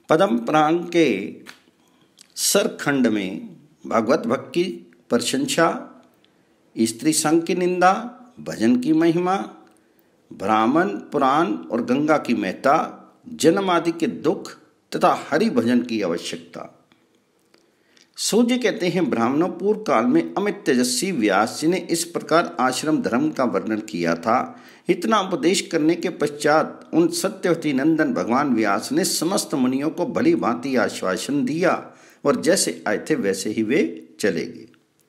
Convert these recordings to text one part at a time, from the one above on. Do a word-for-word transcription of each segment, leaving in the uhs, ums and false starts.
पद्म पुराण के सरखंड में भागवत भक्त की प्रशंसा, स्त्री संग की निंदा, भजन की महिमा, ब्राह्मण पुराण और गंगा की महत्ता, जन्म आदि के दुख तथा हरि भजन की आवश्यकता। सूर्य कहते हैं, ब्राह्मणों पूर्व काल में अमित तेजस्वी व्यास जी ने इस प्रकार आश्रम धर्म का वर्णन किया था। इतना उपदेश करने के पश्चात उन सत्यवती नंदन भगवान व्यास ने समस्त मुनियों को भली भांति आश्वासन दिया और जैसे आए थे वैसे ही वे चले गए।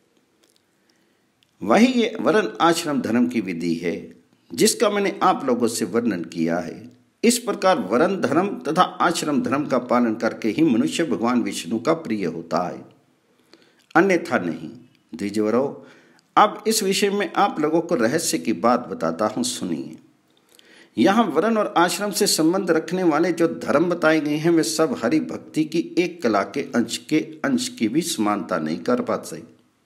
वही ये वर्ण आश्रम धर्म की विधि है जिसका मैंने आप लोगों से वर्णन किया है। इस प्रकार वर्ण धर्म तथा आश्रम धर्म का पालन करके ही मनुष्य भगवान विष्णु का प्रिय होता है, अन्यथा नहीं। द्विजवरों, अब इस विषय में आप लोगों को रहस्य की बात बताता हूं, सुनिए। यहाँ वर्ण और आश्रम से संबंध रखने वाले जो धर्म बताए गए हैं वे सब हरि भक्ति की एक कला के अंश के अंश की भी समानता नहीं कर पाते।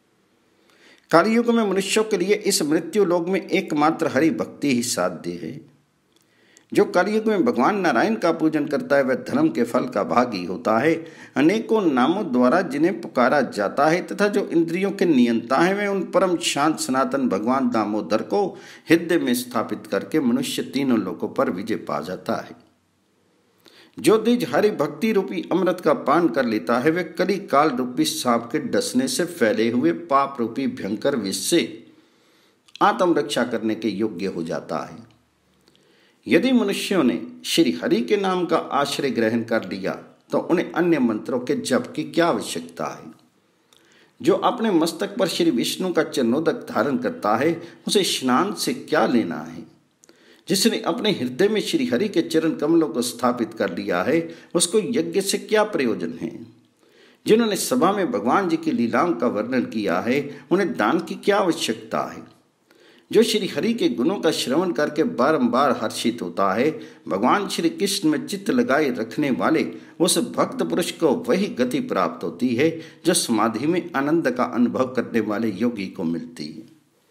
कलयुग में मनुष्यों के लिए इस मृत्यु लोक में एकमात्र हरि भक्ति ही साध्य है। जो कलयुग में भगवान नारायण का पूजन करता है वह धर्म के फल का भागी होता है। अनेकों नामों द्वारा जिन्हें पुकारा जाता है तथा जो इंद्रियों के नियंता है वे उन परम शांत सनातन भगवान दामोदर को हृदय में स्थापित करके मनुष्य तीनों लोकों पर विजय पा जाता है। जो द्विज हरि भक्ति रूपी अमृत का पान कर लेता है वे कली काल रूपी सांप के डसने से फैले हुए पाप रूपी भयंकर विष से आत्मरक्षा करने के योग्य हो जाता है। यदि मनुष्यों ने श्री हरि के नाम का आश्रय ग्रहण कर लिया तो उन्हें अन्य मंत्रों के जप की क्या आवश्यकता है। जो अपने मस्तक पर श्री विष्णु का चरणोदक धारण करता है उसे स्नान से क्या लेना है। जिसने अपने हृदय में श्री हरि के चरण कमलों को स्थापित कर लिया है उसको यज्ञ से क्या प्रयोजन है। जिन्होंने सभा में भगवान जी की लीलाओं का वर्णन किया है उन्हें दान की क्या आवश्यकता है। जो श्री हरि के गुणों का श्रवण करके बारंबार हर्षित होता है, भगवान श्री कृष्ण में चित्त लगाए रखने वाले उस भक्त पुरुष को वही गति प्राप्त होती है जो समाधि में आनंद का अनुभव करने वाले योगी को मिलती है।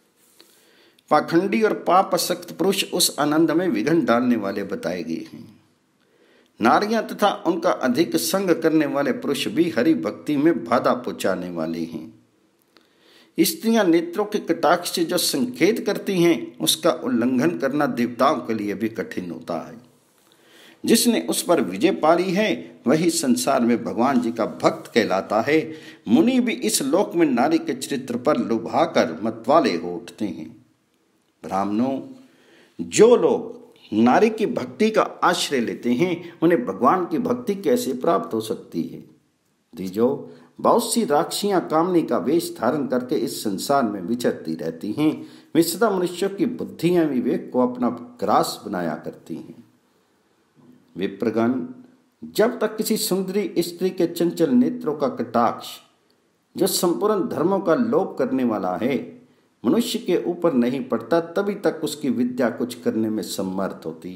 पाखंडी और पापासक्त पुरुष उस आनंद में विघ्न डालने वाले बताए गए हैं। नारियां तथा उनका अधिक संग करने वाले पुरुष भी हरि भक्ति में बाधा पहुंचाने वाले हैं। स्त्रियां नेत्रों के कटाक्ष से जो संकेत करती हैं उसका उल्लंघन करना देवताओं के लिए भी कठिन होता है। जिसने उस पर विजय पाली है वही संसार में भगवान जी का भक्त कहलाता है। मुनि भी इस लोक में नारी के चरित्र पर लुभाकर मतवाले हो उठते हैं। ब्राह्मणों, जो लोग नारी की भक्ति का आश्रय लेते हैं उन्हें भगवान की भक्ति कैसे प्राप्त हो सकती है। द्विजो, बहुत सी राक्षियां कामनी का वेश धारण करके इस संसार में विचरती रहती हैं। वे सदा मनुष्यों की बुद्धियां विवेक को अपना ग्रास बनाया करती हैं। विप्रगण, जब तक किसी सुंदरी स्त्री के चंचल नेत्रों का कटाक्ष जो संपूर्ण धर्मों का लोप करने वाला है मनुष्य के ऊपर नहीं पड़ता तभी तक उसकी विद्या कुछ करने में समर्थ होती,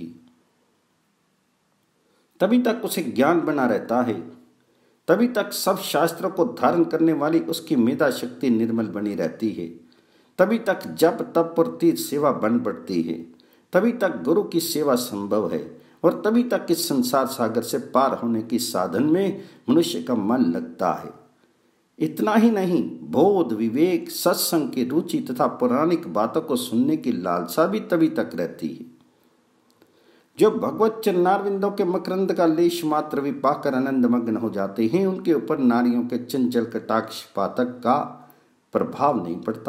तभी तक उसे ज्ञान बना रहता है, तभी तक सब शास्त्रों को धारण करने वाली उसकी मेधा शक्ति निर्मल बनी रहती है, तभी तक जप तप और तीर्थ सेवा बन पड़ती है, तभी तक गुरु की सेवा संभव है और तभी तक इस संसार सागर से पार होने की साधन में मनुष्य का मन लगता है। इतना ही नहीं, बोध विवेक सत्संग की रुचि तथा पौराणिक बातों को सुनने की लालसा भी तभी तक रहती है। जो भगवत चरणारविंदों के मकरंद का लेश मात्र भी पाकर आनंद मग्न हो जाते हैं उनके ऊपर नारियों के चंचल कटाक्ष पातक का प्रभाव नहीं पड़ता।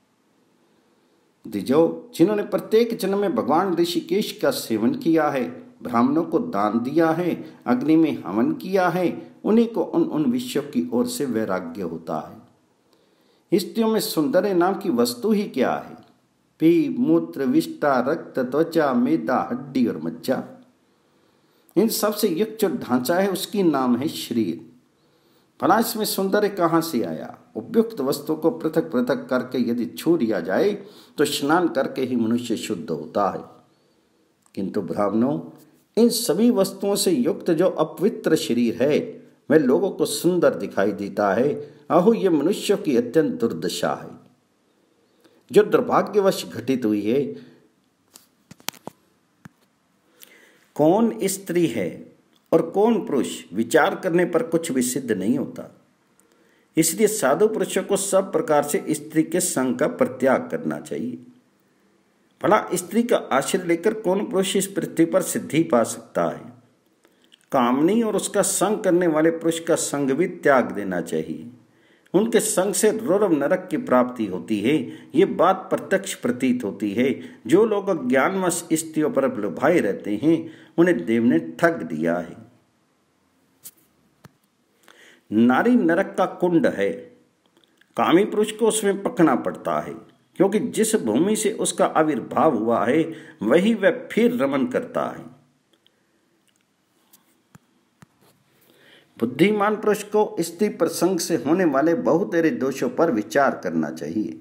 द्विजो, जिन्होंने प्रत्येक जन्म में भगवान ऋषिकेश का सेवन किया है, ब्राह्मणों को दान दिया है, अग्नि में हवन किया है, उन्हीं को उन उन विषयों की ओर से वैराग्य होता है। स्त्रियों में सौंदर्य नाम की वस्तु ही क्या है। पी मूत्र विष्टा रक्त त्वचा मेदा हड्डी और मज्जा, इन सब से युक्त जो ढांचा है उसकी नाम है शरीर। भला इसमें सौंदर्य कहाँ से आया। उपयुक्त वस्तु को पृथक पृथक करके यदि छू लिया जाए तो स्नान करके ही मनुष्य शुद्ध होता है। किंतु ब्राह्मणों, इन सभी वस्तुओं से युक्त जो अपवित्र शरीर है वह लोगों को सुंदर दिखाई देता है। अहो, ये मनुष्यों की अत्यंत दुर्दशा है जो दुर्भाग्यवश घटित हुई है। कौन स्त्री है और कौन पुरुष विचार करने पर कुछ भी सिद्ध नहीं होता। इसलिए साधु पुरुषों को सब प्रकार से स्त्री के संग का परित्याग करना चाहिए। भला स्त्री का आश्रय लेकर कौन पुरुष इस पृथ्वी पर सिद्धि पा सकता है। कामनी और उसका संग करने वाले पुरुष का संग भी त्याग देना चाहिए। उनके संग से रुरव नरक की प्राप्ति होती है। ये बात प्रत्यक्ष प्रतीत होती है। जो लोग अज्ञानवश स्त्रियों पर लुभाए रहते हैं उन्हें देव ने ठग दिया है। नारी नरक का कुंड है। कामी पुरुष को उसमें पकना पड़ता है, क्योंकि जिस भूमि से उसका आविर्भाव हुआ है वही वह फिर रमन करता है। बुद्धिमान पुरुष को स्त्री प्रसंग से होने वाले बहुतेरे दोषों पर विचार करना चाहिए।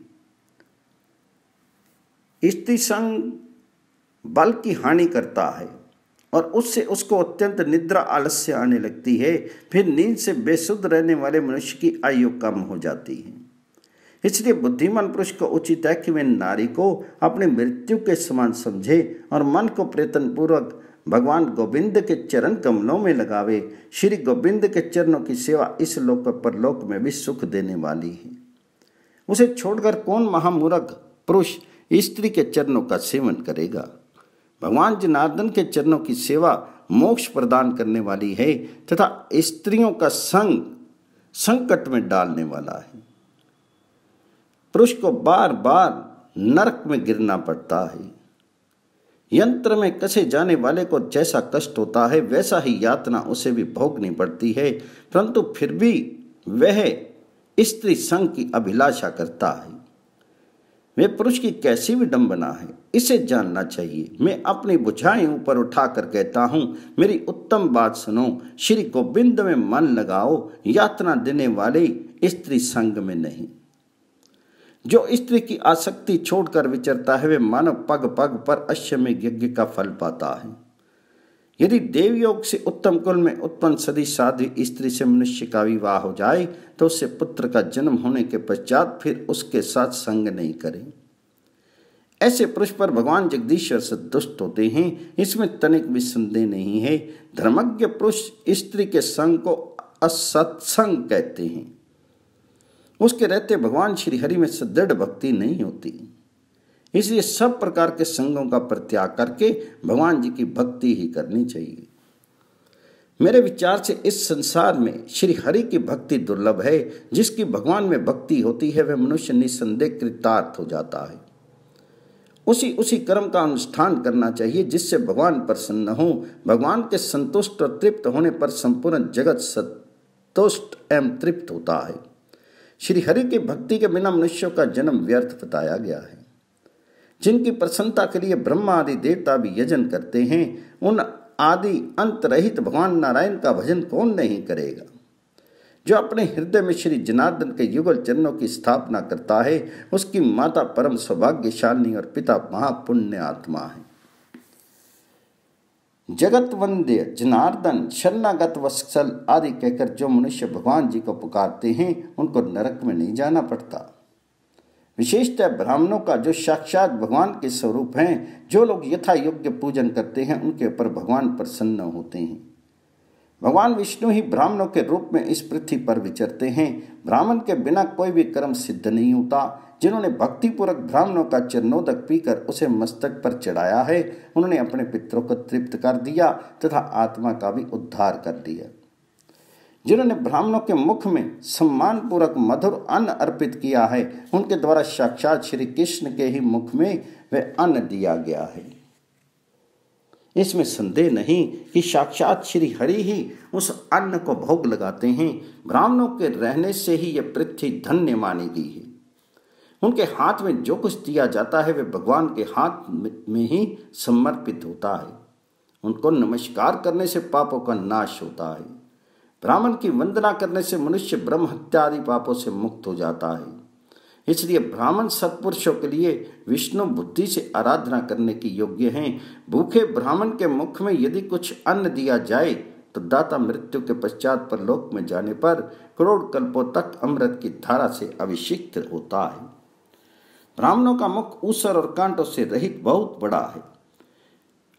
स्त्री संग बल की हानि करता है और उससे उसको अत्यंत निद्रा आलस्य आने लगती है। फिर नींद से बेसुध रहने वाले मनुष्य की आयु कम हो जाती है। इसलिए बुद्धिमान पुरुष को उचित है कि वे नारी को अपनी मृत्यु के समान समझे और मन को प्रयत्न पूर्वक भगवान गोविंद के चरण कमलों में लगावे। श्री गोविंद के चरणों की सेवा इस लोक परलोक में भी सुख देने वाली है। उसे छोड़कर कौन महामूर्ख पुरुष स्त्री के चरणों का सेवन करेगा। भगवान जनार्दन के चरणों की सेवा मोक्ष प्रदान करने वाली है तथा स्त्रियों का संग संकट में डालने वाला है। पुरुष को बार बार नरक में गिरना पड़ता है। यंत्र में कसे जाने वाले को जैसा कष्ट होता है वैसा ही यातना उसे भी भोगनी पड़ती है, परंतु फिर भी वह स्त्री संग की अभिलाषा करता है। वे पुरुष की कैसी विडंबना है, इसे जानना चाहिए। मैं अपनी बुझाएं ऊपर उठाकर कहता हूं, मेरी उत्तम बात सुनो। श्री गोविंद में मन लगाओ, यातना देने वाले स्त्री संग में नहीं। जो स्त्री की आसक्ति छोड़कर विचरता है वे मानव पग पग पर अश्वमेध यज्ञ का फल पाता है। यदि देवयोग से उत्तम कुल में उत्पन्न सदी साध्वी स्त्री से मनुष्य का विवाह हो जाए तो उससे पुत्र का जन्म होने के पश्चात फिर उसके साथ संग नहीं करें। ऐसे पुरुष पर भगवान जगदीश्वर संतुष्ट होते हैं, इसमें तनिक भी संदेह नहीं है। धर्मज्ञ पुरुष स्त्री के संग को असत्संग कहते हैं। उसके रहते भगवान श्री हरि में सुदृढ़ भक्ति नहीं होती। इसलिए सब प्रकार के संगों का परित्याग करके भगवान जी की भक्ति ही करनी चाहिए। मेरे विचार से इस संसार में श्री हरि की भक्ति दुर्लभ है। जिसकी भगवान में भक्ति होती है वह मनुष्य निसंदेह कृतार्थ हो जाता है। उसी उसी कर्म का अनुष्ठान करना चाहिए जिससे भगवान प्रसन्न हो। भगवान के संतुष्ट और तृप्त होने पर संपूर्ण जगत संतुष्ट एवं तृप्त होता है। श्री हरि की भक्ति के बिना मनुष्यों का जन्म व्यर्थ बताया गया है। जिनकी प्रसन्नता के लिए ब्रह्मा आदि देवता भी यजन करते हैं, उन आदि अंत रहित भगवान नारायण का भजन कौन नहीं करेगा। जो अपने हृदय में श्री जनार्दन के युगल चरणों की स्थापना करता है उसकी माता परम सौभाग्यशालिनी और पिता महापुण्य आत्मा है। जगत वंद्य जनार्दन शरणागत वत्सल आदि कहकर जो मनुष्य भगवान जी को पुकारते हैं उनको नरक में नहीं जाना पड़ता। विशेषतः ब्राह्मणों का जो साक्षात भगवान के स्वरूप हैं, जो लोग यथा योग्य पूजन करते हैं उनके ऊपर भगवान प्रसन्न होते हैं। भगवान विष्णु ही ब्राह्मणों के रूप में इस पृथ्वी पर विचरते हैं। ब्राह्मण के बिना कोई भी कर्म सिद्ध नहीं होता। जिन्होंने भक्तिपूर्वक ब्राह्मणों का चरणोदक पीकर उसे मस्तक पर चढ़ाया है उन्होंने अपने पितरों को तृप्त कर दिया तथा आत्मा का भी उद्धार कर दिया। जिन्होंने ब्राह्मणों के मुख में सम्मान पूर्वक मधुर अन्न अर्पित किया है उनके द्वारा साक्षात श्री कृष्ण के ही मुख में वह अन्न दिया गया है। इसमें संदेह नहीं कि साक्षात श्री हरि ही उस अन्न को भोग लगाते हैं। ब्राह्मणों के रहने से ही यह पृथ्वी धन्य मानी गई है। उनके हाथ में जो कुछ दिया जाता है वे भगवान के हाथ में ही समर्पित होता है। उनको नमस्कार करने से पापों का नाश होता है। ब्राह्मण की वंदना करने से मनुष्य ब्रह्म हत्या आदि पापों से मुक्त हो जाता है। इसलिए ब्राह्मण सत्पुरुषों के लिए विष्णु बुद्धि से आराधना करने की योग्य हैं। भूखे ब्राह्मण के मुख में यदि कुछ अन्न दिया जाए तो दाता मृत्यु के पश्चात परलोक में जाने पर करोड़ कल्पों तक अमृत की धारा से अभिषिक्त होता है। ब्राह्मणों का मुख ऊसर और कांटों से रहित बहुत बड़ा है।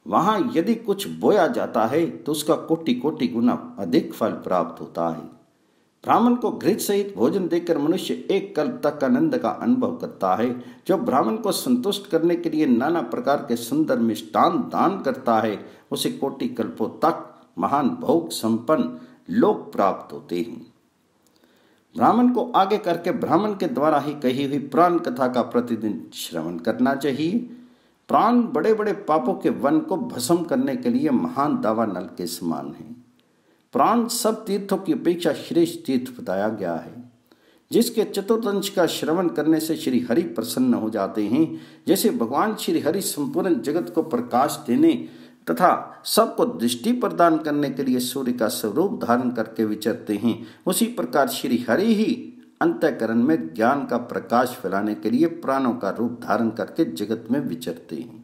वहां यदि कुछ बोया जाता है तो उसका कोटि कोटि गुना अधिक फल प्राप्त होता है। ब्राह्मण को घृत सहित भोजन देकर मनुष्य एक कल्प तक आनंद का अनुभव करता है। जो ब्राह्मण को संतुष्ट करने के लिए नाना प्रकार के सुंदर मिष्टान दान करता है उसे कोटि कल्पों तक महान भोग संपन्न लोक प्राप्त होते हैं। ब्राह्मण को आगे करके ब्राह्मण के द्वारा ही कही हुई प्राण कथा का प्रतिदिन श्रवण करना चाहिए। प्राण बड़े बड़े पापों के वन को भस्म करने के लिए महान दावा नल के समान है। प्राण सब तीर्थों की अपेक्षा श्रेष्ठ तीर्थ बताया गया है, जिसके चतुर्दंश का श्रवण करने से श्री हरि प्रसन्न हो जाते हैं। जैसे भगवान श्री हरि संपूर्ण जगत को प्रकाश देने तथा सबको दृष्टि प्रदान करने के लिए सूर्य का स्वरूप धारण करके विचरते हैं, उसी प्रकार श्री हरि ही अंतःकरण में ज्ञान का प्रकाश फैलाने के लिए प्राणों का रूप धारण करके जगत में विचरते हैं।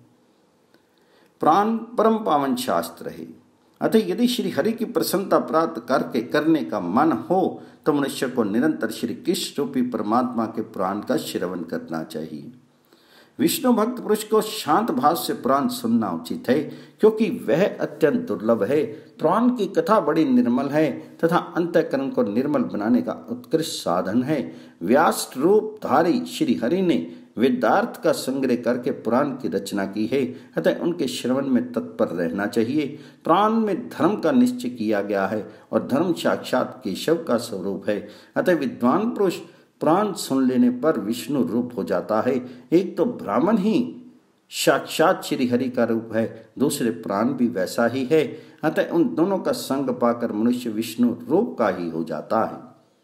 प्राण परम पावन शास्त्र है, अतः यदि श्री हरि की प्रसन्नता प्राप्त करके करने का मन हो तो मनुष्य को निरंतर श्री कृष्ण रूपी परमात्मा के पुराण का श्रवण करना चाहिए। विष्णु भक्त पुरुष को शांत भाव से पुराण सुनना उचित है, क्योंकि वह अत्यंत दुर्लभ है। पुराण की कथा बड़ी निर्मल है तथा अंतःकरण को निर्मल बनाने का उत्कृष्ट साधन है। व्यास रूप धारी श्री हरि ने वेदार्थ का संग्रह करके पुराण की रचना की है, अतः उनके श्रवण में तत्पर रहना चाहिए। पुराण में धर्म का निश्चय किया गया है और धर्म साक्षात केशव का स्वरूप है, अतः विद्वान पुरुष पुराण सुन लेने पर विष्णु रूप हो जाता है। एक तो ब्राह्मण ही साक्षात श्री हरि का रूप है, दूसरे प्राण भी वैसा ही है, अतः उन दोनों का संग पाकर मनुष्य विष्णु रूप का ही हो जाता है।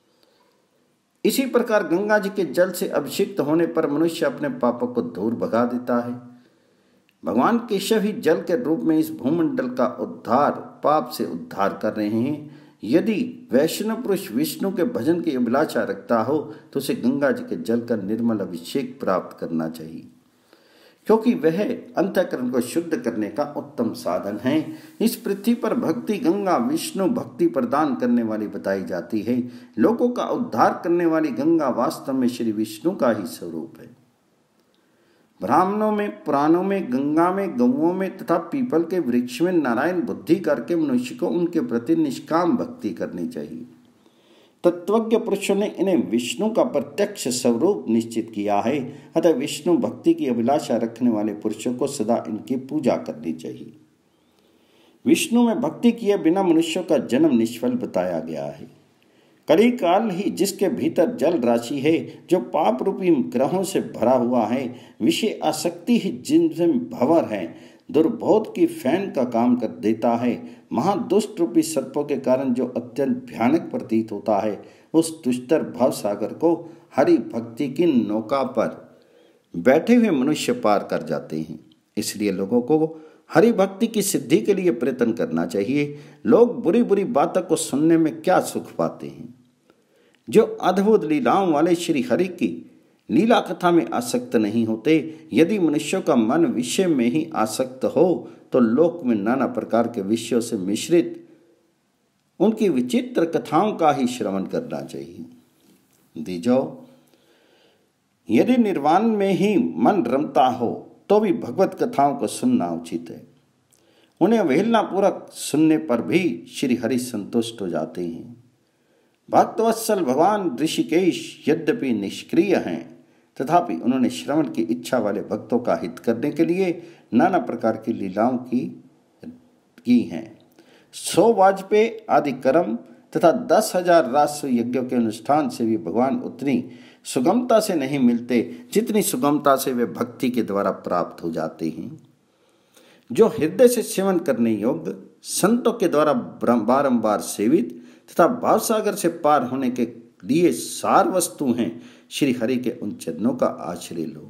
इसी प्रकार गंगा जी के जल से अभिषिक्त होने पर मनुष्य अपने पापों को दूर भगा देता है। भगवान केशव ही जल के रूप में इस भूमंडल का उद्धार पाप से उद्धार कर रहे हैं। यदि वैष्णव पुरुष विष्णु के भजन की अभिलाषा रखता हो तो उसे गंगा जी के जल का निर्मल अभिषेक प्राप्त करना चाहिए, क्योंकि वह अंतःकरण को शुद्ध करने का उत्तम साधन है। इस पृथ्वी पर भक्ति गंगा विष्णु भक्ति प्रदान करने वाली बताई जाती है। लोगों का उद्धार करने वाली गंगा वास्तव में श्री विष्णु का ही स्वरूप है। ब्राह्मणों में, पुराणों में, गंगा में, गौओं में तथा पीपल के वृक्ष में नारायण बुद्धि करके मनुष्य को उनके प्रति निष्काम भक्ति करनी चाहिए। तत्वज्ञ पुरुषों ने इन्हें विष्णु का प्रत्यक्ष स्वरूप निश्चित किया है, अतः विष्णु भक्ति की अभिलाषा रखने वाले पुरुषों को सदा इनकी पूजा करनी चाहिए। विष्णु में भक्ति किए बिना मनुष्यों का जन्म निष्फल बताया गया है। कली काल ही जिसके भीतर जल राशि है, जो पाप रूपी ग्रहों से भरा हुआ है, विषय आसक्ति ही जिनमें भंवर है, दुर्बोध की फैन का काम कर देता है, महादुष्ट रूपी सर्पों के कारण जो अत्यंत भयानक प्रतीत होता है, उस दुष्टर भव सागर को हरि भक्ति की नौका पर बैठे हुए मनुष्य पार कर जाते हैं। इसलिए लोगों को हरि भक्ति की सिद्धि के लिए प्रयत्न करना चाहिए। लोग बुरी बुरी बातों को सुनने में क्या सुख पाते हैं। जो अद्भुत लीलाओं वाले श्री हरि की लीला कथा में आसक्त नहीं होते। यदि मनुष्यों का मन विषय में ही आसक्त हो तो लोक में नाना प्रकार के विषयों से मिश्रित उनकी विचित्र कथाओं का ही श्रवण करना चाहिए। दीजो, यदि निर्वाण में ही मन रमता हो तो भी भगवत कथाओं को सुनना उचित है। उन्हें अवहेलना पूर्वक सुनने पर भी श्री हरि संतुष्ट हो जाते हैं। भक्तवत्सल भगवान ऋषिकेश यद्यपि निष्क्रिय हैं, तथापि उन्होंने श्रवण की इच्छा वाले भक्तों का हित करने के लिए नाना प्रकार की लीलाओं की की हैं। सौ वाजपेयी आदि कर्म तथा दस हजार राष्ट्र यज्ञों के अनुष्ठान से भी भगवान उतनी सुगमता से नहीं मिलते जितनी सुगमता से वे भक्ति के द्वारा प्राप्त हो जाते हैं। जो हृदय से सेवन करने योग्य, संतों के द्वारा बारंबार सेवित तथा भावसागर से पार होने के लिए सार वस्तु हैं, श्री हरि के उन चरणों का आश्रय लो।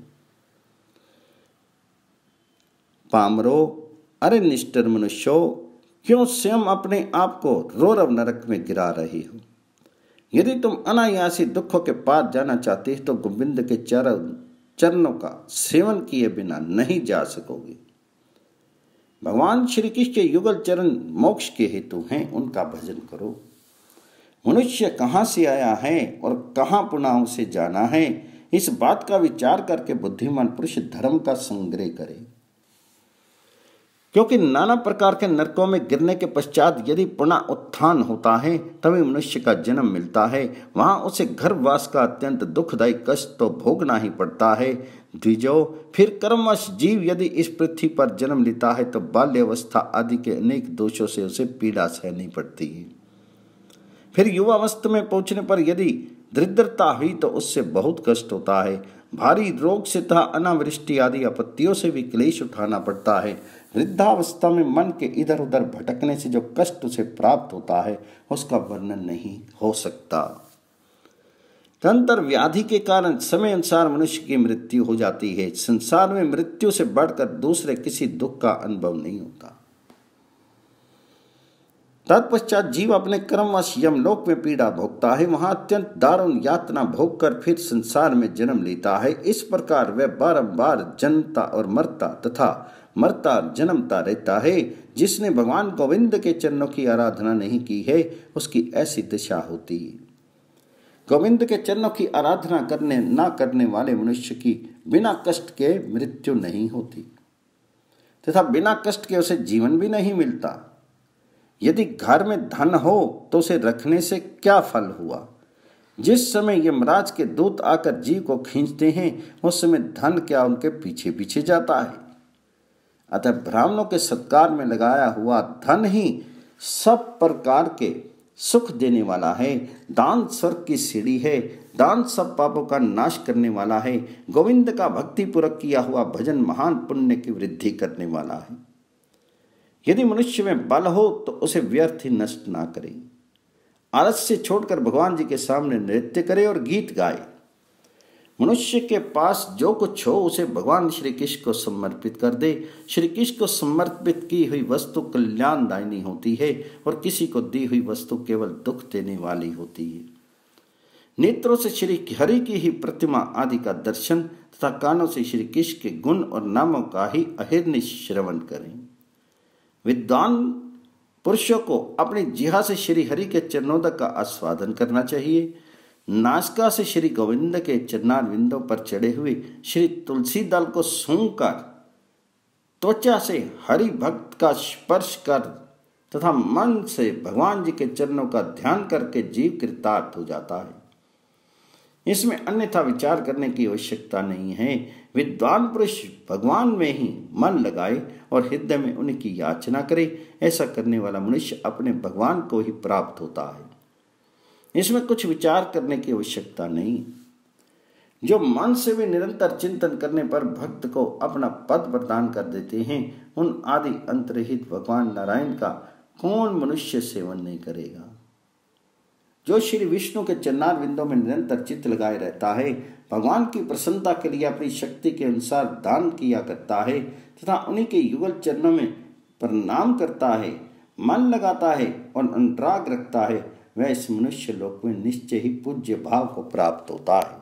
पामरो, अरे निष्ठुर मनुष्यो, क्यों स्वयं अपने आप को रोरव नरक में गिरा रहे हो। यदि तुम अनायासी दुखों के पार जाना चाहते हो तो गोविंद के चरण चरणों का सेवन किए बिना नहीं जा सकोगे। भगवान श्री कृष्ण के युगल चरण मोक्ष के हेतु हैं, उनका भजन करो। मनुष्य कहाँ से आया है और कहाँ पुनः उसे जाना है, इस बात का विचार करके बुद्धिमान पुरुष धर्म का संग्रह करे। क्योंकि नाना प्रकार के नरकों में गिरने के पश्चात यदि पुनः उत्थान होता है तभी मनुष्य का जन्म मिलता है। वहां उसे गर्भवास का अत्यंत दुखदायी कष्ट तो भोगना ही पड़ता है। द्विजो, फिर कर्मवश जीव यदि इस पृथ्वी पर जन्म लेता है तो बाल्यावस्था आदि के अनेक दोषों से उसे पीड़ा सहनी पड़ती है। फिर युवावस्था में पहुंचने पर यदि दरिद्रता हुई तो उससे बहुत कष्ट होता है। भारी रोग से तथा अनावृष्टि आदि आपत्तियों से भी क्लेश उठाना पड़ता है। वृद्धावस्था में मन के इधर उधर भटकने से जो कष्ट उसे प्राप्त होता है उसका वर्णन नहीं हो सकता। तंत्र व्याधि के कारण समय अनुसार मनुष्य की मृत्यु हो जाती है। संसार में मृत्यु से बढ़कर दूसरे किसी दुख का अनुभव नहीं होता। तत्पश्चात जीव अपने कर्मवश यमलोक में पीड़ा भोगता है। वहां अत्यंत दारुण यातना भोग कर फिर संसार में जन्म लेता है। इस प्रकार वह बारंबार जन्मता और मरता तथा मरता जन्मता रहता है। जिसने भगवान गोविंद के चरणों की आराधना नहीं की है उसकी ऐसी दशा होती है। गोविंद के चरणों की आराधना करने ना करने वाले मनुष्य की बिना कष्ट के मृत्यु नहीं होती तथा बिना कष्ट के उसे जीवन भी नहीं मिलता। यदि घर में धन हो तो उसे रखने से क्या फल हुआ। जिस समय यमराज के दूत आकर जीव को खींचते हैं उस समय धन क्या उनके पीछे पीछे जाता है। अतः ब्राह्मणों के सत्कार में लगाया हुआ धन ही सब प्रकार के सुख देने वाला है। दान स्वर्ग की सीढ़ी है। दान सब पापों का नाश करने वाला है। गोविंद का भक्तिपूर्वक किया हुआ भजन महान पुण्य की वृद्धि करने वाला है। यदि मनुष्य में बल हो तो उसे व्यर्थ ही नष्ट ना करे। आलस्य छोड़कर भगवान जी के सामने नृत्य करे और गीत गाए। मनुष्य के पास जो कुछ हो उसे भगवान श्री कृष्ण को समर्पित कर दे। श्री कृष्ण को समर्पित की हुई वस्तु कल्याणदायिनी होती है और किसी को दी हुई वस्तु केवल दुख देने वाली होती है। नेत्रों से श्री हरि की ही प्रतिमा आदि का दर्शन तथा कानों से श्री कृष्ण के गुण और नामों का ही अहिर्निश श्रवण करें। विद्वान पुरुषों को अपनी जिह्वा से श्री हरि के चरणोदक का आस्वादन करना चाहिए। नासिका से श्री गोविंद के चरणारविंदों पर चढ़े हुए श्री तुलसी दल को सूंघकर त्वचा से हरि भक्त का स्पर्श कर तथा मन से भगवान जी के चरणों का ध्यान करके जीव कृतार्थ हो जाता है। इसमें अन्यथा विचार करने की आवश्यकता नहीं है। विद्वान पुरुष भगवान में ही मन लगाए और हृदय में उनकी याचना करे। ऐसा करने वाला मनुष्य अपने भगवान को ही प्राप्त होता है। इसमें कुछ विचार करने की आवश्यकता नहीं। जो मन से भी निरंतर चिंतन करने पर भक्त को अपना पद प्रदान कर देते हैं उन आदि अंतरहित भगवान नारायण का कौन मनुष्य सेवन नहीं करेगा। जो श्री विष्णु के चरणार बिंदों में निरंतर चित्त लगाए रहता है भगवान की प्रसन्नता के लिए अपनी शक्ति के अनुसार दान किया करता है तथा उन्हीं के युगल चरणों में प्रणाम करता है, मन लगाता है और अनुराग रखता है, वह इस मनुष्य लोक में निश्चय ही पूज्य भाव को प्राप्त होता है।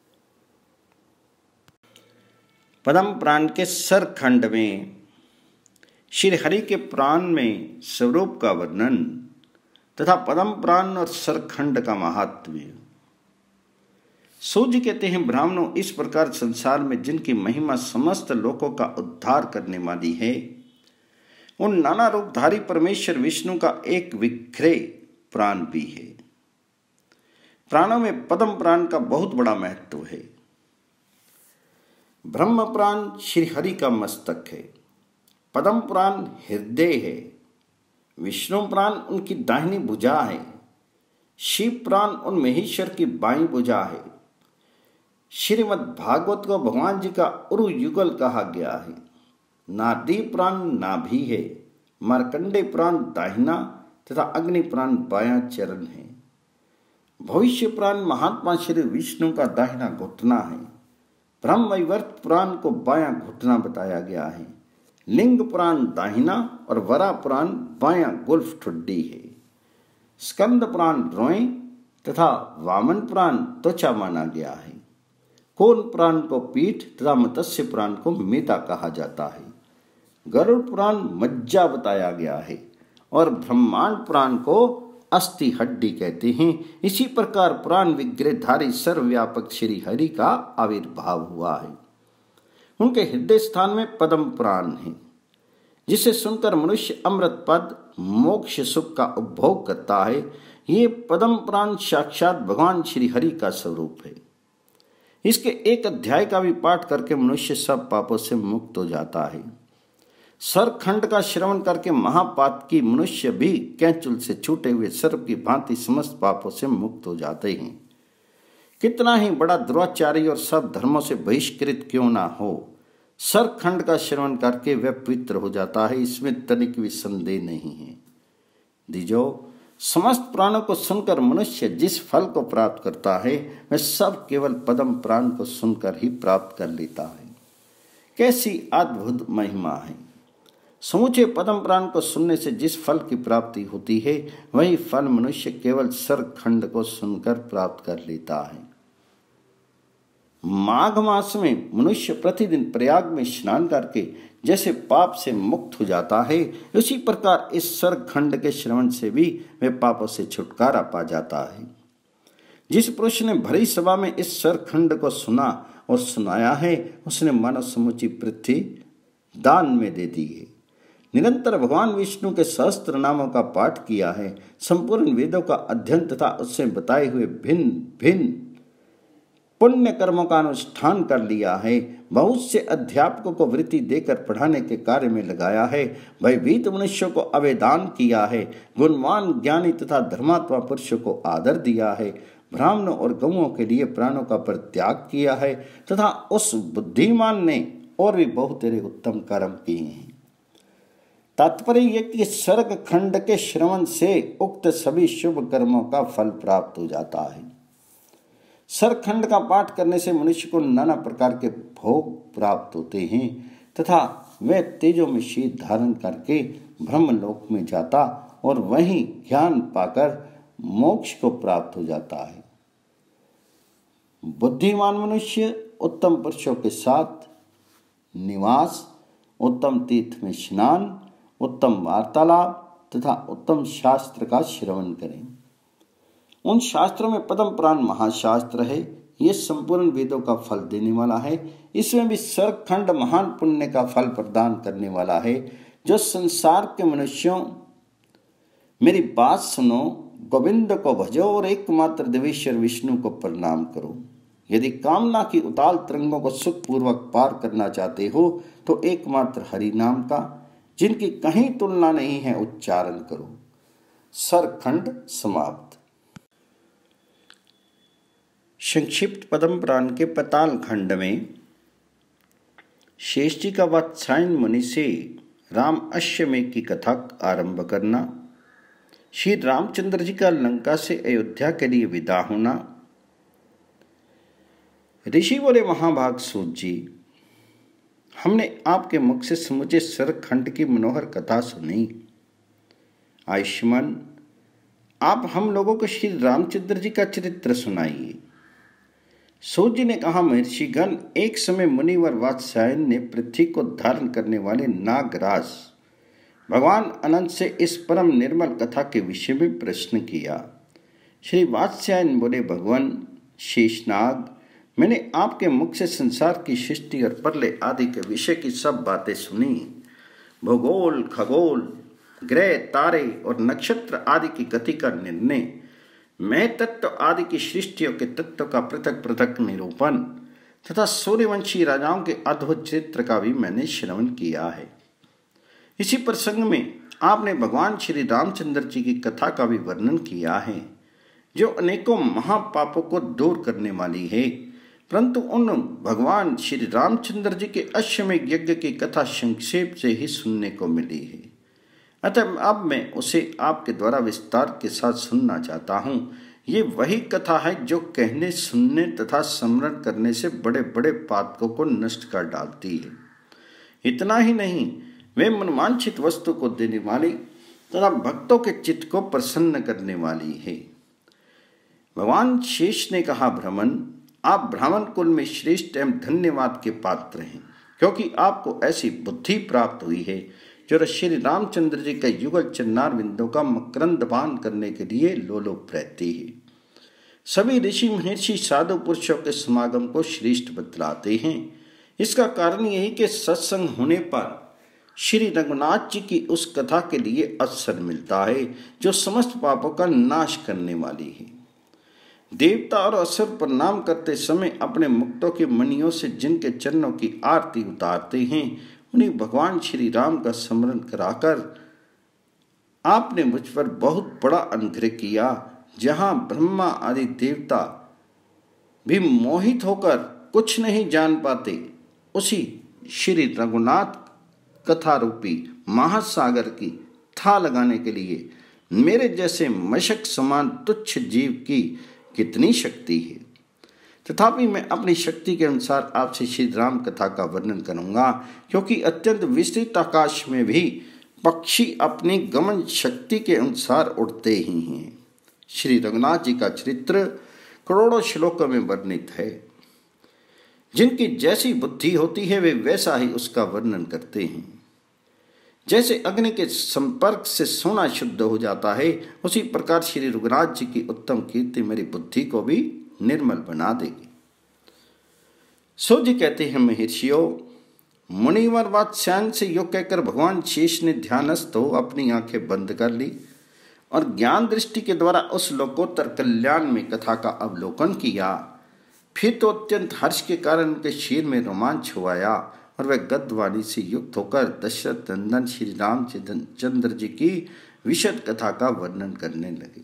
पद्म पुराण के सरखंड में श्री हरि के प्राण में स्वरूप का वर्णन तथा पद्म पुराण और सरखंड का महात्म्य। सूर्य कहते हैं ब्राह्मणों, इस प्रकार संसार में जिनकी महिमा समस्त लोकों का उद्धार करने वाली है उन नाना रूपधारी परमेश्वर विष्णु का एक विक्रय प्राण भी है। प्राणों में पद्म प्राण का बहुत बड़ा महत्व है। ब्रह्म प्राण श्री हरि का मस्तक है, पद्म प्राण हृदय है, विष्णु प्राण उनकी दाहिनी भुजा है, शिव प्राण उन महेश्वर की बाईं भुजा है। श्रीमद् भागवत को भगवान जी का उरु युगल कहा गया है। नादी प्राण नाभि है, मार्कंडे प्राण दाहिना तथा अग्नि प्राण बायां चरण है। भविष्य प्राण महात्मा श्री विष्णु का दाहिना घुटना है। ब्रह्मवर्त प्राण को बायां घुटना बताया गया है। लिंग प्राण दाहिना और वरा प्राण बायां गुल्फ ठुड्डी है। स्कंद प्राण रोएं तथा वामन प्राण त्वचा माना गया है। कोन प्राण को पीठ तथा मत्स्य प्राण को मेदा कहा जाता है। गरुड़ प्राण मज्जा बताया गया है और ब्रह्मांड प्राण को अस्थि हड्डी कहते हैं। इसी प्रकार प्राण विग्रहधारी सर्वव्यापक श्री हरि का आविर्भाव हुआ है। उनके हृदय स्थान में पद्म प्राण है। जिसे सुनकर मनुष्य अमृत पद मोक्ष सुख का उपभोग करता है। ये पद्म पुराण साक्षात भगवान श्री हरि का स्वरूप है। इसके एक अध्याय का भी पाठ करके मनुष्य सब पापों से मुक्त हो जाता है। सरखंड का श्रवण करके महापाप की मनुष्य भी कैंचुल से छूटे हुए सर्प की भांति समस्त पापों से मुक्त हो जाते हैं। कितना ही बड़ा दुराचारी और सब धर्मों से बहिष्कृत क्यों ना हो, सरखंड का श्रवण करके वह पवित्र हो जाता है, इसमें तनिक भी संदेह नहीं है। दीजो, समस्त प्राणों को सुनकर मनुष्य जिस फल को प्राप्त करता है वह सब केवल पद्म पुराण को सुनकर ही प्राप्त कर लेता है। कैसी अद्भुत महिमा है। समूचे पद्म पुराण को सुनने से जिस फल की प्राप्ति होती है वही फल मनुष्य केवल सरखंड को सुनकर प्राप्त कर लेता है। माघ मास में मनुष्य प्रतिदिन प्रयाग में स्नान करके जैसे पाप से मुक्त हो जाता है, उसी प्रकार इस सरखंड के श्रवण से भी वह पापों से छुटकारा पा जाता है। जिस पुरुष ने भरी सभा में इस सरखंड को सुना और सुनाया है, उसने मानव समुची पृथ्वी दान में दे दी है। निरंतर भगवान विष्णु के सहस्त्र नामों का पाठ किया है, संपूर्ण वेदों का अध्ययन तथा उससे बताए हुए भिन्न भिन्न पुण्य कर्मों का अनुष्ठान कर लिया है, बहुत से अध्यापकों को वृत्ति देकर पढ़ाने के कार्य में लगाया है, भयभीत मनुष्यों को अवेदान किया है, गुणवान ज्ञानी तथा धर्मात्मा पुरुषों को आदर दिया है, ब्राह्मणों और गौओं के लिए प्राणों का परित्याग किया है तथा उस बुद्धिमान ने और भी बहुत तेरे उत्तम कर्म किए हैं। तात्पर्य यह कि सर्ग खंड के श्रवण से उक्त सभी शुभ कर्मों का फल प्राप्त हो जाता है। सरखंड का पाठ करने से मनुष्य को नाना प्रकार के भोग प्राप्त होते हैं तथा वह तेजो में शीत धारण करके ब्रह्मलोक में जाता और वहीं ज्ञान पाकर मोक्ष को प्राप्त हो जाता है। बुद्धिमान मनुष्य उत्तम पुरुषों के साथ निवास, उत्तम तीर्थ में स्नान, उत्तम वार्तालाप तथा उत्तम शास्त्र का श्रवण करें। उन शास्त्रों में पद्म पुराण महाशास्त्र है, ये संपूर्ण वेदों का फल देने वाला है। इसमें भी सरखंड महान पुण्य का फल प्रदान करने वाला है। जो संसार के मनुष्यों, मेरी बात सुनो, गोविंद को भजो और एकमात्र देवेश्वर विष्णु को प्रणाम करो। यदि कामना की उताल तरंगों को सुखपूर्वक पार करना चाहते हो तो एकमात्र हरि नाम का, जिनकी कहीं तुलना नहीं है, उच्चारण करो। सरखंड समाप्त। संक्षिप्त पद्म पुराण के पाताल खंड में शेष जी का वात्सायन मुनि से राम अश्वमेध की कथा आरंभ करना, श्री रामचंद्र जी का लंका से अयोध्या के लिए विदा होना। ऋषि बोले, महाभाग सूत जी, हमने आपके मुख से समुचे सरखंड की मनोहर कथा सुनी। आयुष्मान, आप हम लोगों को श्री रामचंद्र जी का चरित्र सुनाइए। सूत जी ने कहा, महर्षिगण, एक समय मुनिवर वात्सायन ने पृथ्वी को धारण करने वाले नागराज भगवान अनंत से इस परम निर्मल कथा के विषय में प्रश्न किया। श्री वात्सायन बोले, भगवान शेषनाग, मैंने आपके मुख से संसार की सृष्टि और प्रलय आदि के विषय की सब बातें सुनी। भूगोल, खगोल, ग्रह, तारे और नक्षत्र आदि की गति का निर्णय, मैं तत्व आदि की सृष्टियों के तत्व का पृथक पृथक निरूपण तथा सूर्यवंशी राजाओं के अद्भुत चरित्र का भी मैंने श्रवण किया है। इसी प्रसंग में आपने भगवान श्री रामचंद्र जी की कथा का भी वर्णन किया है, जो अनेकों महापापों को दूर करने वाली है। परंतु उन भगवान श्री रामचंद्र जी के अश्वमेध यज्ञ की कथा संक्षेप से ही सुनने को मिली है। अतः अब मैं उसे आपके द्वारा विस्तार के साथ सुनना चाहता हूँ। ये वही कथा है जो कहने, सुनने तथा स्मरण करने से बड़े बड़े पातकों को नष्ट कर डालती है। इतना ही नहीं, वे मनवांछित वस्तु को देने वाली तथा भक्तों के चित्त को प्रसन्न करने वाली है। भगवान शेष ने कहा, भ्रमण, आप ब्राह्मण कुल में श्रेष्ठ एवं धन्यवाद के पात्र हैं, क्योंकि आपको ऐसी बुद्धि प्राप्त हुई है जो श्री रामचंद्र जी के युगल चन्नार बिंदों का मकरंद पान करने के लिए लोलुप रहती है। सभी ऋषि महर्षि साधु पुरुषों के समागम को श्रेष्ठ बतलाते हैं। इसका कारण यही कि सत्संग होने पर श्री रघुनाथ जी की उस कथा के लिए अवसर मिलता है जो समस्त पापों का नाश करने वाली है। देवता और असुर प्रणाम करते समय अपने मुक्तों के मणियों से जिनके चरणों की आरती उतारते हैं, उन्हें भगवान श्री राम का स्मरण कराकर आपने मुझ पर बहुत बड़ा अनुग्रह किया। जहां ब्रह्मा आदि देवता भी मोहित होकर कुछ नहीं जान पाते, उसी श्री रघुनाथ कथा रूपी महासागर की था लगाने के लिए मेरे जैसे मशक समान तुच्छ जीव की कितनी शक्ति है। तथापि मैं अपनी शक्ति के अनुसार आपसे श्री राम कथा का वर्णन करूंगा, क्योंकि अत्यंत विस्तृत आकाश में भी पक्षी अपनी गमन शक्ति के अनुसार उड़ते ही हैं। श्री रघुनाथ जी का चरित्र करोड़ों श्लोकों में वर्णित है। जिनकी जैसी बुद्धि होती है वे वैसा ही उसका वर्णन करते हैं। जैसे अग्नि के संपर्क से सोना शुद्ध हो जाता है, उसी प्रकार श्री रघुनाथ जी की उत्तम कीर्ति मेरी बुद्धि को भी निर्मल बना देगी। सो जी कहते हैं, महर्षियों, मुनिवर वात्स्यायन से यो कहकर भगवान शेष ने ध्यानस्थ हो अपनी आंखें बंद कर ली और ज्ञान दृष्टि के द्वारा उस लोकोत्तर कल्याण में कथा का अवलोकन किया। फिर तो अत्यंत हर्ष के कारण उनके शीर में रोमांच हुआया और वह गद्यवाणी से युक्त होकर दशरथ नंदन श्री रामचंद्र जी की विशद कथा का वर्णन करने लगे।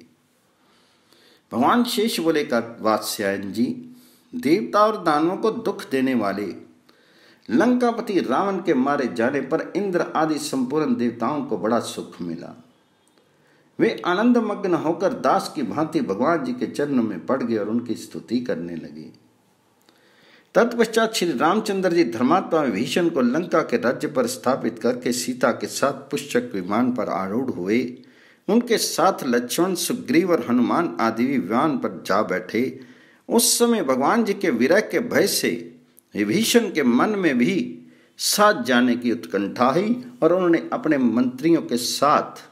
भगवान शेष बोले का वात्स्यायन जी, देवता और दानवों को दुख देने वाले लंकापति रावण के मारे जाने पर इंद्र आदि संपूर्ण देवताओं को बड़ा सुख मिला। वे आनंद मग्न होकर दास की भांति भगवान जी के चरणों में पड़ गए और उनकी स्तुति करने लगे। तत्पश्चात श्री रामचंद्र जी धर्मात्मा विभीषण को लंका के राज्य पर स्थापित करके सीता के साथ पुष्पक विमान पर आरूढ़ हुए। उनके साथ लक्ष्मण, सुग्रीव और हनुमान आदि विमान पर जा बैठे। उस समय भगवान जी के विरह के भय से विभीषण के मन में भी साथ जाने की उत्कंठा हुई और उन्होंने अपने मंत्रियों के साथ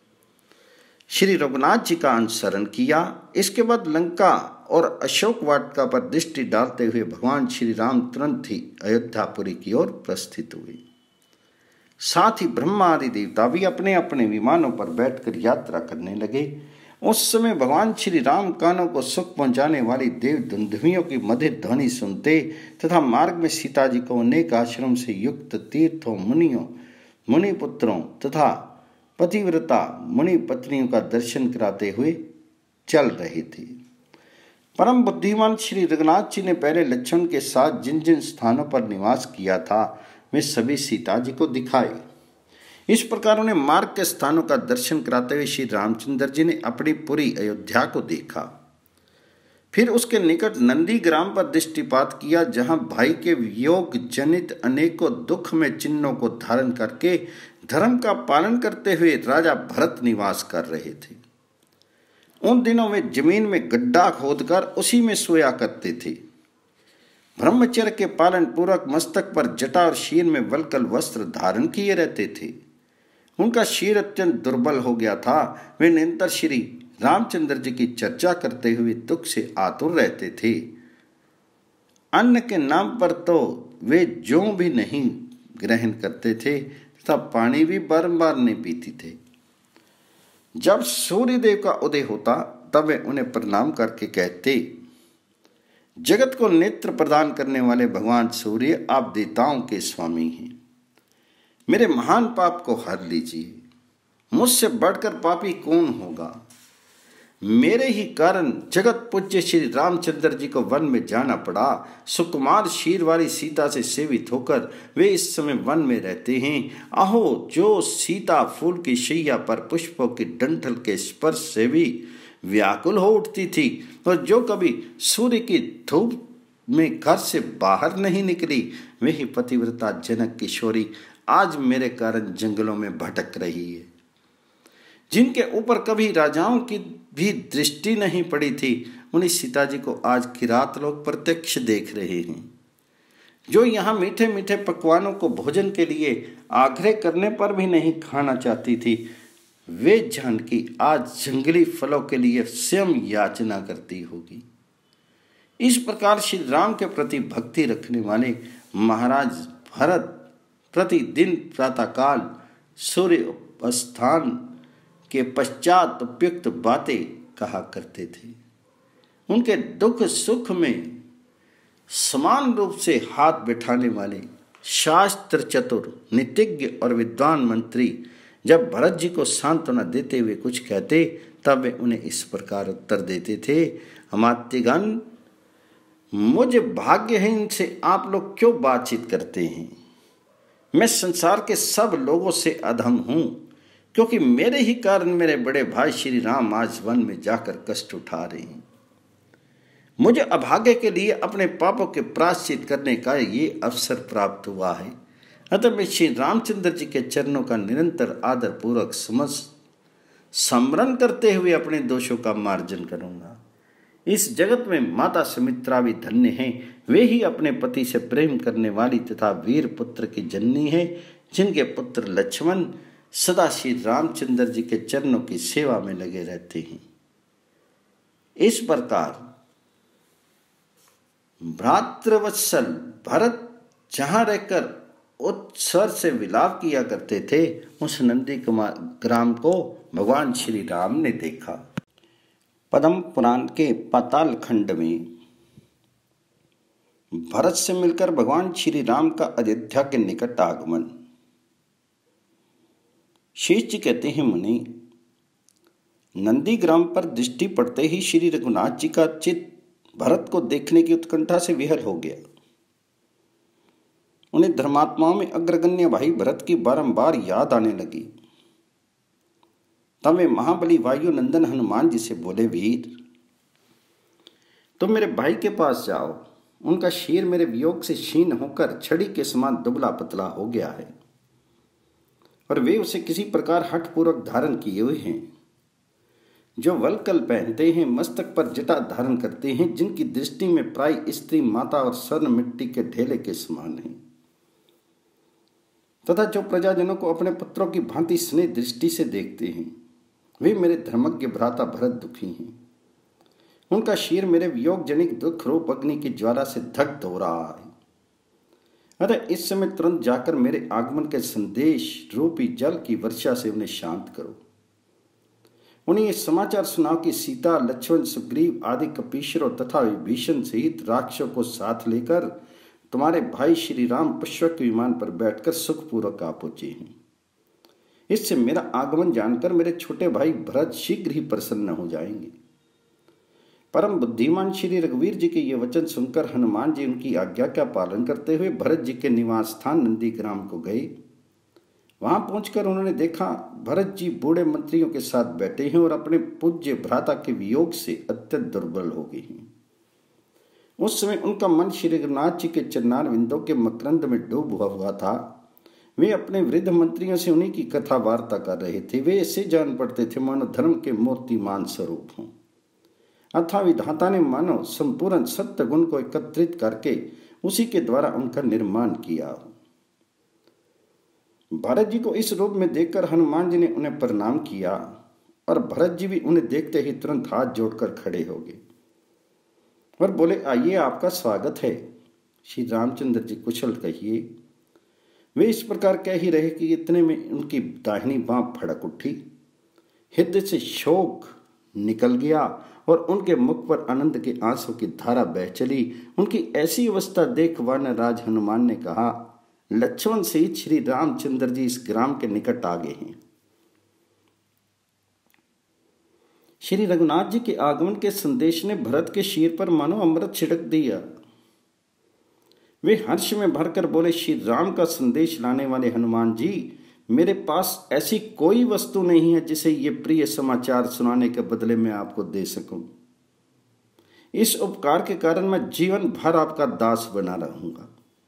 श्री रघुनाथ जी का अनुसरण किया। इसके बाद लंका और अशोक वाटिका पर दृष्टि डालते हुए भगवान श्री राम तुरंत ही अयोध्यापुरी की ओर प्रस्थित हुए। साथ ही ब्रह्मा आदि देवता भी अपने अपने विमानों पर बैठकर यात्रा करने लगे। उस समय भगवान श्री राम कानों को सुख पहुंचाने वाली देव दुंदुभियों की मधुर ध्वनि सुनते तथा मार्ग में सीता जी को अनेक आश्रम से युक्त तीर्थों, मुनियों, मुनिपुत्रों तथा पतिव्रता मुनि पत्नियों का दर्शन कराते हुए चल रहे थे। परम बुद्धिमान श्री रघुनाथ जी ने पहले लक्ष्मण के साथ जिन जिन स्थानों पर निवास किया था वे सभी सीता जी को दिखाए। इस प्रकार उन्हें मार्ग के स्थानों का दर्शन कराते हुए श्री रामचंद्र जी ने अपनी पूरी अयोध्या को देखा। फिर उसके निकट नंदी ग्राम पर दृष्टिपात किया, जहां भाई के वियोग जनित अनेकों दुख में चिन्हों को धारण करके धर्म का पालन करते हुए राजा भरत निवास कर रहे थे। उन दिनों में जमीन में गड्ढा खोदकर उसी में सोया करते थे। ब्रह्मचर्य के पालन पूर्वक मस्तक पर जटा और शीर में वलकल वस्त्र धारण किए रहते थे। उनका शीर अत्यंत दुर्बल हो गया था। वे निरंतर श्री रामचंद्र जी की चर्चा करते हुए दुख से आतुर रहते थे। अन्न के नाम पर तो वे जो भी नहीं ग्रहण करते थे तथा पानी भी बारंबार नहीं पीते थे। जब सूर्यदेव का उदय होता तब वे उन्हें प्रणाम करके कहते, जगत को नेत्र प्रदान करने वाले भगवान सूर्य, आप देवताओं के स्वामी हैं। मेरे महान पाप को हर लीजिए। मुझसे बढ़कर पापी कौन होगा। मेरे ही कारण जगत पूज्य श्री रामचंद्र जी को वन में जाना पड़ा। सुकुमार शीर वाली सीता से सेवित होकर वे इस समय वन में रहते हैं। अहो, जो सीता फूल की शैया पर पुष्पों की डंठल के स्पर्श से भी व्याकुल हो उठती थी, और तो जो कभी सूर्य की धूप में घर से बाहर नहीं निकली, वही पतिव्रता जनक किशोरी आज मेरे कारण जंगलों में भटक रही है। जिनके ऊपर कभी राजाओं की भी दृष्टि नहीं पड़ी थी, उन्हीं सीता जी को आज किरात लोग प्रत्यक्ष देख रहे हैं। जो यहाँ मीठे मीठे पकवानों को भोजन के लिए आग्रह करने पर भी नहीं खाना चाहती थी, वे जानकी आज जंगली फलों के लिए स्वयं याचना करती होगी। इस प्रकार श्री राम के प्रति भक्ति रखने वाले महाराज भरत प्रतिदिन प्रातःकाल सूर्योपास्थान के पश्चात उपयुक्त बातें कहा करते थे। उनके दुख सुख में समान रूप से हाथ बैठाने वाले शास्त्र चतुर नीतिज्ञ और विद्वान मंत्री जब भरत जी को सांत्वना देते हुए कुछ कहते तब वे उन्हें इस प्रकार उत्तर देते थे, अमात्यगण, मुझे भाग्यहीन से आप लोग क्यों बातचीत करते हैं? मैं संसार के सब लोगों से अधम हूं, क्योंकि मेरे ही कारण मेरे बड़े भाई श्री राम आज वन में जाकर कष्ट उठा रहे हैं। मुझे अभागे के लिए अपने पापों के प्रायश्चित करने का ये अवसर प्राप्त हुआ है। अतः मैं श्री रामचंद्र जी के चरणों का निरंतर आदर पूर्वक समझ स्मरण करते हुए अपने दोषों का मार्जन करूंगा। इस जगत में माता सुमित्रा भी धन्य हैं। वे ही अपने पति से प्रेम करने वाली तथा वीर पुत्र की जननी है, जिनके पुत्र लक्ष्मण सदा श्री रामचंद्र जी के चरणों की सेवा में लगे रहते हैं। इस प्रकार भ्रातृवत्सल भरत जहां रहकर उत्सर से विलाप किया करते थे, उस नंदी ग्राम को भगवान श्री राम ने देखा। पद्म पुराण के पाताल खंड में भरत से मिलकर भगवान श्री राम का अयोध्या के निकट आगमन। शेष जी कहते हैं, मुनि, नंदी ग्राम पर दृष्टि पड़ते ही श्री रघुनाथ जी का चित्त भरत को देखने की उत्कंठा से विहल हो गया। उन्हें धर्मात्माओं में अग्रगण्य भाई भरत की बारंबार याद आने लगी। तब वे महाबली वायु नंदन हनुमान जी से बोले, वीर, तुम मेरे भाई के पास जाओ। उनका शीर मेरे वियोग से क्षीण होकर छड़ी के समान दुबला पतला हो गया है और वे उसे किसी प्रकार हठपूर्वक धारण किए हुए हैं। जो वलकल पहनते हैं, मस्तक पर जटा धारण करते हैं, जिनकी दृष्टि में प्राय स्त्री माता और स्वर्ण मिट्टी के ढेले के समान है, तथा जो प्रजाजनों को अपने पुत्रों की भांति स्नेह दृष्टि से देखते हैं, वे मेरे धर्मज्ञ भ्राता भरत दुखी हैं। उनका शीर मेरे वियोग जनिक दुख रूप अग्नि की ज्वाला से दग्ध हो रहा है। अतः इस समय तुरंत जाकर मेरे आगमन के संदेश रूपी जल की वर्षा से उन्हें शांत करो। उन्हें यह समाचार सुनाओ कि सीता, लक्ष्मण, सुग्रीव आदि कपीश्वरों तथा विभीषण सहित राक्षसों को साथ लेकर तुम्हारे भाई श्री राम पुष्पक के विमान पर बैठकर सुखपूर्वक आ पहुंचे हैं। इससे मेरा आगमन जानकर मेरे छोटे भाई भरत शीघ्र ही प्रसन्न हो जाएंगे। परम बुद्धिमान श्री रघुवीर जी के ये वचन सुनकर हनुमान जी उनकी आज्ञा का पालन करते हुए भरत जी के निवास स्थान नंदी ग्राम को गए। वहां पहुंचकर उन्होंने देखा भरत जी बूढ़े मंत्रियों के साथ बैठे हैं और अपने पूज्य भ्राता के वियोग से अत्यंत दुर्बल हो गए हैं। उस समय उनका मन श्री रघुनाथ जी के चरणार विंदों के मकरंद में डूबा हुआ था। वे अपने वृद्ध मंत्रियों से उन्हीं की कथा वार्ता कर रहे थे। वे ऐसे जान पड़ते थे मानो धर्म के मूर्तिमान स्वरूप हों। अथा विधाता ने मानो संपूर्ण सत्य गुण को एकत्रित करके उसी के द्वारा उनका निर्माण किया। भरत जी को इस रूप में देखकर हनुमान जी ने उन्हें प्रणाम किया और भरत जी भी उन्हें देखते ही तुरंत हाथ जोड़कर खड़े हो गए और बोले, आइए, आपका स्वागत है। श्री रामचंद्र जी कुशल कहिए। वे इस प्रकार कह ही रहे कि इतने में उनकी दाहिनी बांह फड़क उठी, हृदय से शोक निकल गया और उनके मुख पर आनंद के आंसू की धारा बह चली। उनकी ऐसी अवस्था देख वानर राज हनुमान ने कहा, लक्ष्मण सहित श्री रामचंद्र जी इस ग्राम के निकट आ गए हैं। श्री रघुनाथ जी के आगमन के संदेश ने भरत के शीर पर मानो अमृत छिड़क दिया। वे हर्ष में भरकर बोले, श्री राम का संदेश लाने वाले हनुमान जी, मेरे पास ऐसी कोई वस्तु नहीं है जिसे ये प्रिय समाचार सुनाने के बदले में आपको दे सकूं। इस उपकार के कारण मैं जीवन भर आपका दास बना रहूंगा।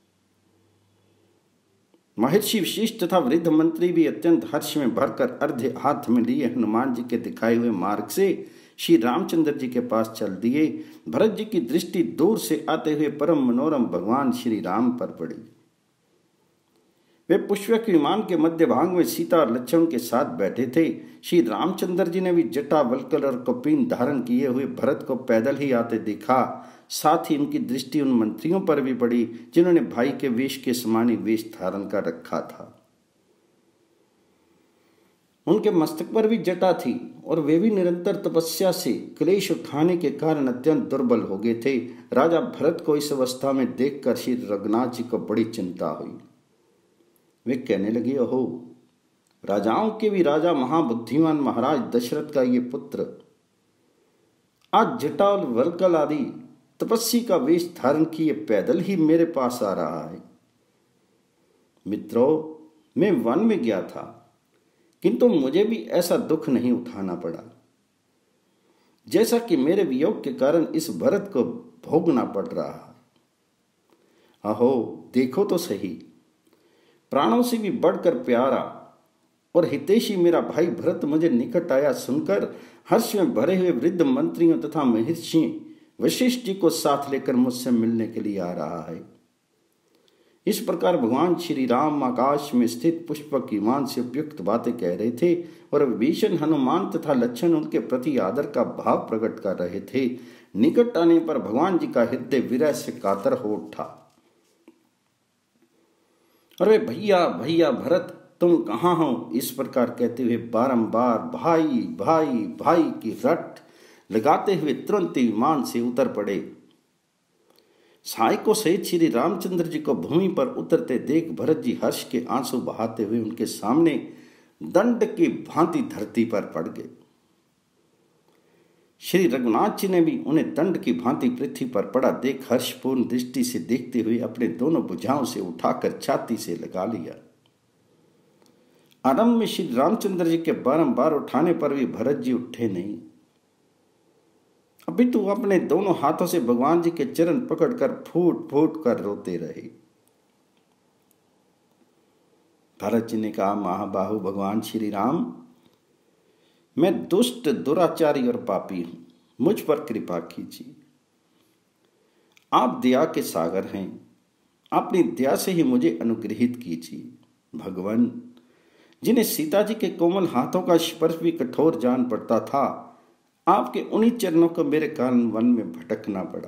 महर्षि वशिष्ठ तथा वृद्ध मंत्री भी अत्यंत हर्ष में भरकर अर्घ्य हाथ में लिए हनुमान जी के दिखाए हुए मार्ग से श्री रामचंद्र जी के पास चल दिए। भरत जी की दृष्टि दूर से आते हुए परम मनोरम भगवान श्री राम पर पड़ी। वे पुष्पक विमान के मध्य भाग में सीता और लक्ष्मण के साथ बैठे थे। श्री रामचंद्र जी ने भी जटा वल्कल और कौपीन धारण किए हुए भरत को पैदल ही आते देखा। साथ ही उनकी दृष्टि उन मंत्रियों पर भी पड़ी जिन्होंने भाई के वेश के समान ही वेश धारण कर रखा था। उनके मस्तक पर भी जटा थी और वे भी निरंतर तपस्या से क्लेश उठाने के कारण अत्यंत दुर्बल हो गए थे। राजा भरत को इस अवस्था में देखकर श्री रघुनाथ जी को बड़ी चिंता हुई। वे कहने लगे, ओहो, राजाओं के भी राजा महाबुद्धिमान महाराज दशरथ का ये पुत्र आज जटा और वल्कल आदि तपस्वी का वेश धारण किए पैदल ही मेरे पास आ रहा है। मित्रों, मैं वन में गया था किंतु मुझे भी ऐसा दुख नहीं उठाना पड़ा जैसा कि मेरे वियोग के कारण इस भरत को भोगना पड़ रहा है। अहो, देखो तो सही, प्राणों से भी बढ़कर प्यारा और हितैषी मेरा भाई भरत मुझे निकट आया सुनकर हर्ष में भरे हुए वृद्ध मंत्रियों तथा महर्षि वशिष्ठ जी को साथ लेकर मुझसे मिलने के लिए आ रहा है। इस प्रकार भगवान श्री राम आकाश में स्थित पुष्पक विमान से उपयुक्त बातें कह रहे थे और विभीषण, हनुमान तथा लक्ष्मण उनके प्रति आदर का भाव प्रकट कर रहे थे। निकट आने पर भगवान जी का हृदय विरह से कातर हो उठा और वे, भैया भैया भरत, तुम कहाँ हो, इस प्रकार कहते हुए बारंबार भाई भाई भाई की रट लगाते हुए तुरंत विमान से उतर पड़े। सहायकों सहित श्री रामचंद्र जी को भूमि पर उतरते देख भरत जी हर्ष के आंसू बहाते हुए उनके सामने दंड की भांति धरती पर पड़ गए। श्री रघुनाथ जी ने भी उन्हें दंड की भांति पृथ्वी पर पड़ा देख हर्षपूर्ण दृष्टि से देखते हुए अपने दोनों भुजाओं से उठाकर छाती से लगा लिया। आरंभ में श्री रामचंद्र जी के बारंबार उठाने पर भी भरत जी उठे नहीं, अभी तो अपने दोनों हाथों से भगवान जी के चरण पकड़कर फूट फूट कर रोते रहे। भरत जी ने कहा, महाबाहु भगवान श्री राम, मैं दुष्ट, दुराचारी और पापी हूं, मुझ पर कृपा कीजिए। आप दया के सागर हैं, अपनी दया से ही मुझे अनुग्रहित कीजिए। भगवान, जिन्हें सीता जी के कोमल हाथों का स्पर्श भी कठोर जान पड़ता था, आपके उन्हीं चरणों को मेरे कारण वन में भटकना पड़ा।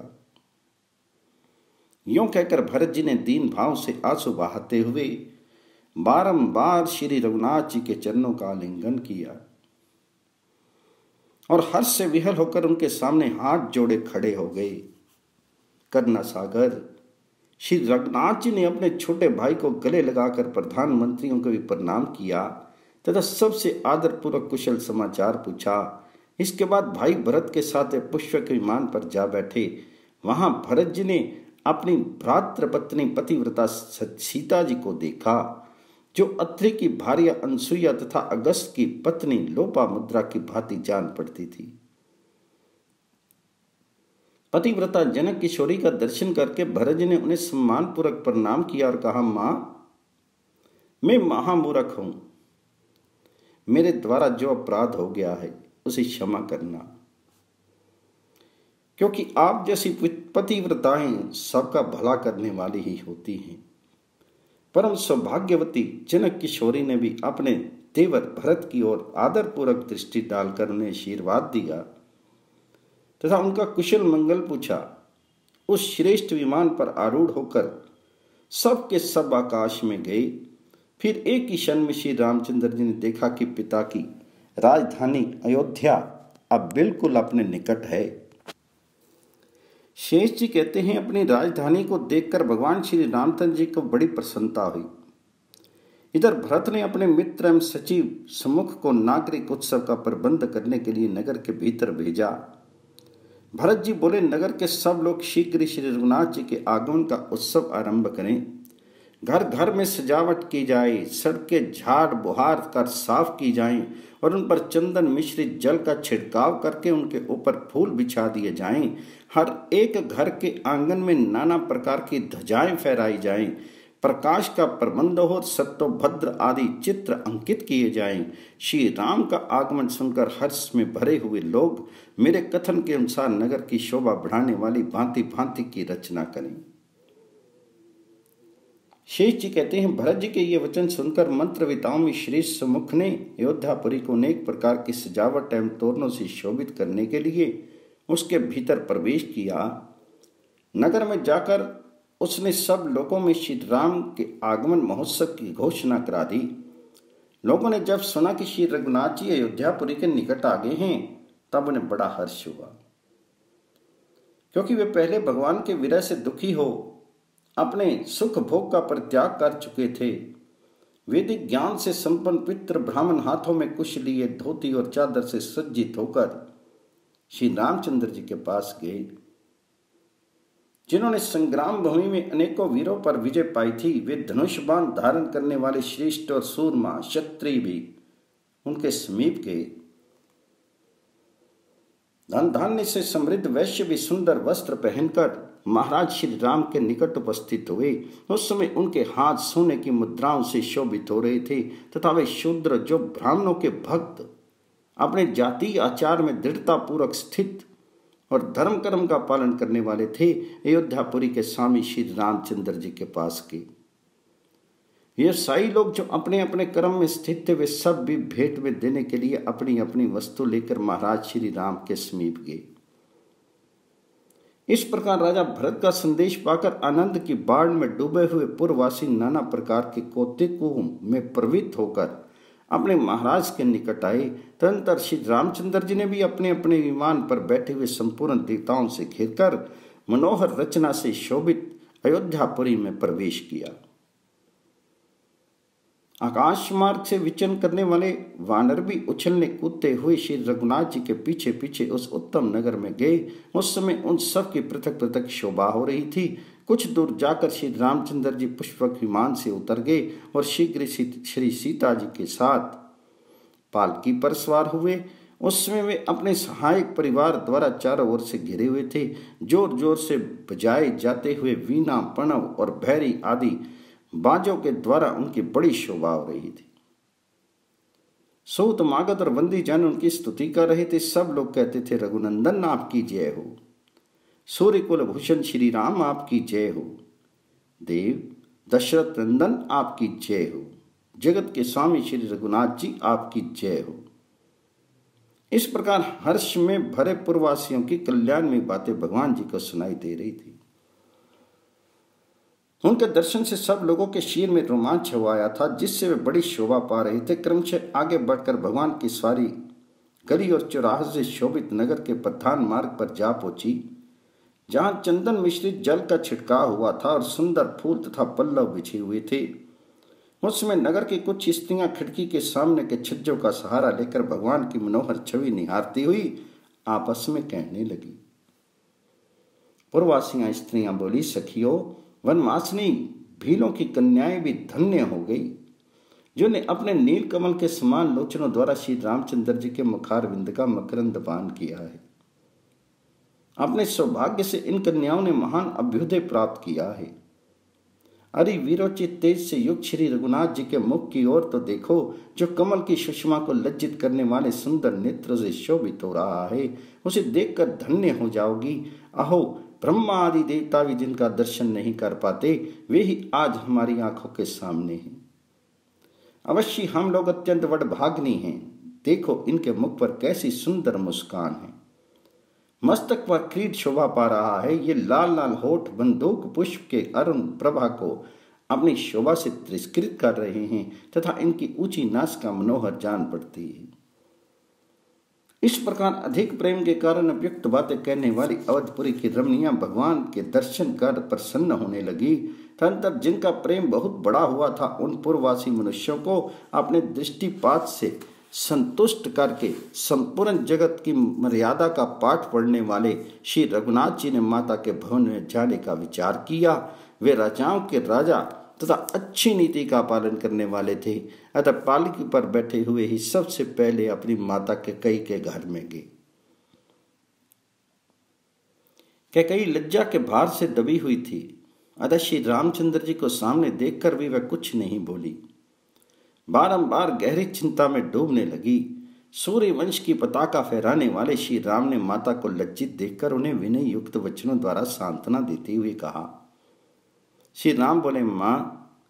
यूं कहकर भरत जी ने दीन भाव से आंसू बहाते हुए बारंबार श्री रघुनाथ जी के चरणों का आलिंगन किया और हर्ष से विहल होकर उनके सामने हाथ जोड़े खड़े हो गए। करुणा सागर श्री रघुनाथ जी ने अपने छोटे भाई को गले लगाकर प्रधानमंत्रियों को भी प्रणाम किया तथा सबसे आदरपूर्वक कुशल समाचार पूछा। इसके बाद भाई भरत के साथ पुष्पक विमान पर जा बैठे। वहां भरत जी ने अपनी भ्रातृपत्नी पतिव्रता सीता जी को देखा, जो अत्रि की भार्या अनसुईया तथा अगस्त की पत्नी लोपामुद्रा की भांति जान पड़ती थी। पतिव्रता जनक किशोरी का दर्शन करके भरत जी ने उन्हें सम्मान पूर्वक प्रणाम किया और कहा, मां, मैं महामूर्ख हूं, मेरे द्वारा जो अपराध हो गया है उसे क्षमा करना, क्योंकि आप जैसी पतिव्रताएं सबका भला करने वाली ही होती हैं। परम सौभाग्यवती जनक किशोरी ने भी अपने देवर भरत की ओर आदरपूर्वक दृष्टि डालकर उन्हें आशीर्वाद दिया तथा उनका कुशल मंगल पूछा। उस श्रेष्ठ विमान पर आरूढ़ होकर सब के सब आकाश में गए। फिर एक ही क्षण में श्री रामचंद्र जी ने देखा कि पिता की राजधानी अयोध्या अब बिल्कुल अपने निकट है। शेष जी कहते हैं, अपनी राजधानी को देखकर भगवान श्री रामचंद्र जी को बड़ी प्रसन्नता हुई। इधर भरत ने अपने मित्र एवं सचिव सम्मुख को नागरिक उत्सव का प्रबंध करने के लिए नगर के भीतर भेजा। भरत जी बोले, नगर के सब लोग शीघ्र श्री रघुनाथ जी के आगमन का उत्सव आरंभ करें। घर घर में सजावट की जाए, सड़कें झाड़ बुहार कर साफ की जाएं और उन पर चंदन मिश्रित जल का छिड़काव करके उनके ऊपर फूल बिछा दिए जाएं। हर एक घर के आंगन में नाना प्रकार की ध्वजाएं फहराई जाएं। प्रकाश का प्रबंध हो, सत्यभद्र आदि चित्र अंकित किए जाएं। श्री राम का आगमन सुनकर हर्ष में भरे हुए लोग मेरे कथन के अनुसार नगर की शोभा बढ़ाने वाली भांति भांति की रचना करें। शेष जी कहते हैं, भरत जी के ये वचन सुनकर मंत्रविताओं में श्री सुमुख ने अयोध्यापुरी को अनेक प्रकार की सजावट एवं तोरणों से शोभित करने के लिए उसके भीतर प्रवेश किया। नगर में जाकर उसने सब लोगों में श्री राम के आगमन महोत्सव की घोषणा करा दी। लोगों ने जब सुना कि श्री रघुनाथ जी अयोध्यापुरी के निकट आ गए हैं, तब उन्हें बड़ा हर्ष हुआ, क्योंकि वे पहले भगवान के विरह से दुखी हो अपने सुख भोग का परित्याग कर चुके थे। वैदिक ज्ञान से संपन्न पितृ ब्राह्मण हाथों में कुश लिए धोती और चादर से सज्जित होकर श्री रामचंद्र जी के पास गए, जिन्होंने संग्राम भूमि में अनेकों वीरों पर विजय पाई थी। वे धनुष बाण धारण करने वाले श्रेष्ठ और सूरमा क्षत्रिय भी उनके समीप गए। धन धान्य से समृद्ध वैश्य भी सुंदर वस्त्र पहनकर महाराज श्री राम के निकट उपस्थित हुए। उस समय उनके हाथ सोने की मुद्राओं से शोभित हो रहे थे तथा वे शूद्र, जो ब्राह्मणों के भक्त, अपने जातीय आचार में दृढ़ता पूर्वक स्थित और धर्म कर्म का पालन करने वाले थे, अयोध्यापुरी के स्वामी श्री रामचंद्र जी के पास गए। व्यवसायी लोग जो अपने अपने कर्म में स्थित थे, वे सब भी भेंट में देने के लिए अपनी अपनी वस्तु लेकर महाराज श्री राम के समीप गए। इस प्रकार राजा भरत का संदेश पाकर आनंद की बाढ़ में डूबे हुए पूर्ववासी नाना प्रकार के कौतुकों में प्रवृत्त होकर अपने महाराज के निकट आए। तदनंतर श्री रामचंद्र जी ने भी अपने अपने विमान पर बैठे हुए संपूर्ण देवताओं से घेरकर मनोहर रचना से शोभित अयोध्यापुरी में प्रवेश किया। आकाश मार्ग से विचरण करने वाले वानर भी उछलने कूदते हुए श्री रघुनाथ जी के पीछे पीछे उस उत्तम नगर में गए। उस समय उन सब की पृथक पृथक शोभा हो रही थी। कुछ दूर जाकर श्री रामचंद्र जी पुष्पक विमान से उतर गए और शीघ्र श्री सीता जी के साथ पालकी पर सवार हुए। उस समय वे अपने सहायक परिवार द्वारा चारों ओर से घिरे हुए थे। जोर जोर से बजाए जाते हुए वीणा, प्रणव और भैरी आदि बाजों के द्वारा उनकी बड़ी शोभा हो रही थी। सूत, मागध और बंदी जन उनकी स्तुति कर रहे थे। सब लोग कहते थे, रघुनंदन आपकी जय हो, सूर्य कुल भूषण श्री राम आपकी जय हो, देव दशरथ नंदन आपकी जय हो, जगत के स्वामी श्री रघुनाथ जी आपकी जय हो। इस प्रकार हर्ष में भरे पूर्ववासियों की कल्याण में बातें भगवान जी को सुनाई दे रही थी। उनके दर्शन से सब लोगों के शीर में रोमांच छवाया था, जिससे वे बड़ी शोभा पा रहे थे। क्रमशः आगे बढ़कर भगवान की सवारी गली और चौराहे से शोभित नगर के प्रधान मार्ग पर जा पहुंची, जहां चंदन मिश्रित जल का छिड़काव हुआ था और सुंदर फूल तथा पल्लव बिछे हुए थे। उस समय नगर की कुछ स्त्रियां खिड़की के सामने के छज्जों का सहारा लेकर भगवान की मनोहर छवि निहारती हुई आपस में कहने लगी। पूर्ववासियां स्त्रियां बोली, सखियों, वनवासिनी भीलों की कन्याएं भी धन्य हो गई, जिन्हें अपने नील कमल के समान लोचनों द्वारा श्री रामचंद्र जी के मुखारविंद का मकरंद पान किया है। अपने सौभाग्य से इन कन्याओं ने महान अभ्युदय प्राप्त किया है। अरे वीरोचित तेज से युक्त श्री रघुनाथ जी के मुख की ओर तो देखो, जो कमल की सुषमा को लज्जित करने वाले सुंदर नेत्र से शोभित हो रहा है। उसे देखकर धन्य हो जाओगी। अहो, ब्रह्मा आदि देवता भी जिनका दर्शन नहीं कर पाते, वे ही आज हमारी आंखों के सामने हैं। अवश्य हम लोग अत्यंत वडभाग्नी हैं। देखो, इनके मुख पर कैसी सुंदर मुस्कान है। मस्तक पर क्रीड शोभा पा रहा है। ये लाल लाल होठ बंदूक पुष्प के अरुण प्रभा को अपनी शोभा से तिरस्कृत कर रहे हैं तथा इनकी ऊंची नासिका मनोहर जान पड़ती है। इस प्रकार अधिक प्रेम के कारण उपयुक्त बातें कहने वाली अवधपुरी की रमणियां भगवान के दर्शन कर प्रसन्न होने लगी। तदनंतर जिनका प्रेम बहुत बड़ा हुआ था, उन पूर्ववासी मनुष्यों को अपने दृष्टिपात से संतुष्ट करके संपूर्ण जगत की मर्यादा का पाठ पढ़ने वाले श्री रघुनाथ जी ने माता के भवन में जाने का विचार किया। वे राजाओं के राजा तथा अच्छी नीति का पालन करने वाले थे। अतः पालकी पर बैठे हुए ही सबसे पहले अपनी माता कैकेयी के घर में गए। कैकेयी लज्जा के भार से दबी हुई थी। अतः श्री रामचंद्र जी को सामने देखकर भी वह कुछ नहीं बोली, बारंबार गहरी चिंता में डूबने लगी। सूर्य वंश की पताका फहराने वाले श्री राम ने माता को लज्जित देखकर उन्हें विनय युक्त वचनों द्वारा सांत्वना देते हुए कहा। श्री राम बोले, माँ,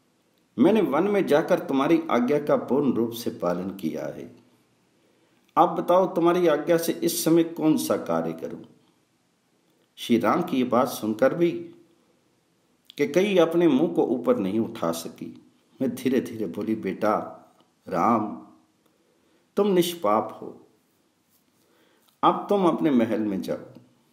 मैंने वन में जाकर तुम्हारी आज्ञा का पूर्ण रूप से पालन किया है। आप बताओ तुम्हारी आज्ञा से इस समय कौन सा कार्य करूं? श्री राम की ये बात सुनकर भी कि कई अपने मुंह को ऊपर नहीं उठा सकी, मैं धीरे धीरे बोली, बेटा राम, तुम निष्पाप हो, अब तुम अपने महल में जाओ।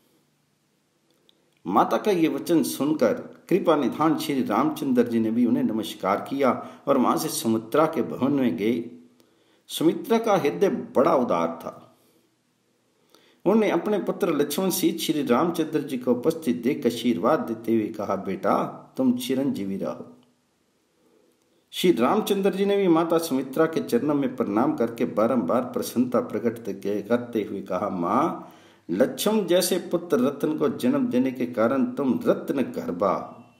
माता का ये वचन सुनकर कृपा निधान श्री रामचंद्र जी ने भी उन्हें नमस्कार किया और वहां से सुमित्रा के भवन में गए। सुमित्रा का हृदय बड़ा उदार था। उन्होंने अपने पुत्र लक्ष्मण सहित श्री रामचंद्र जी को उपस्थित देख आशीर्वाद देते हुए कहा, बेटा तुम चिरंजीवी रहो। श्री रामचंद्र जी ने भी माता सुमित्रा के चरणों में प्रणाम करके बारंबार प्रसन्नता प्रकट करते हुए कहा, मां, लक्ष्मण जैसे पुत्र रत्न को जन्म देने के कारण तुम रत्न गर्भा।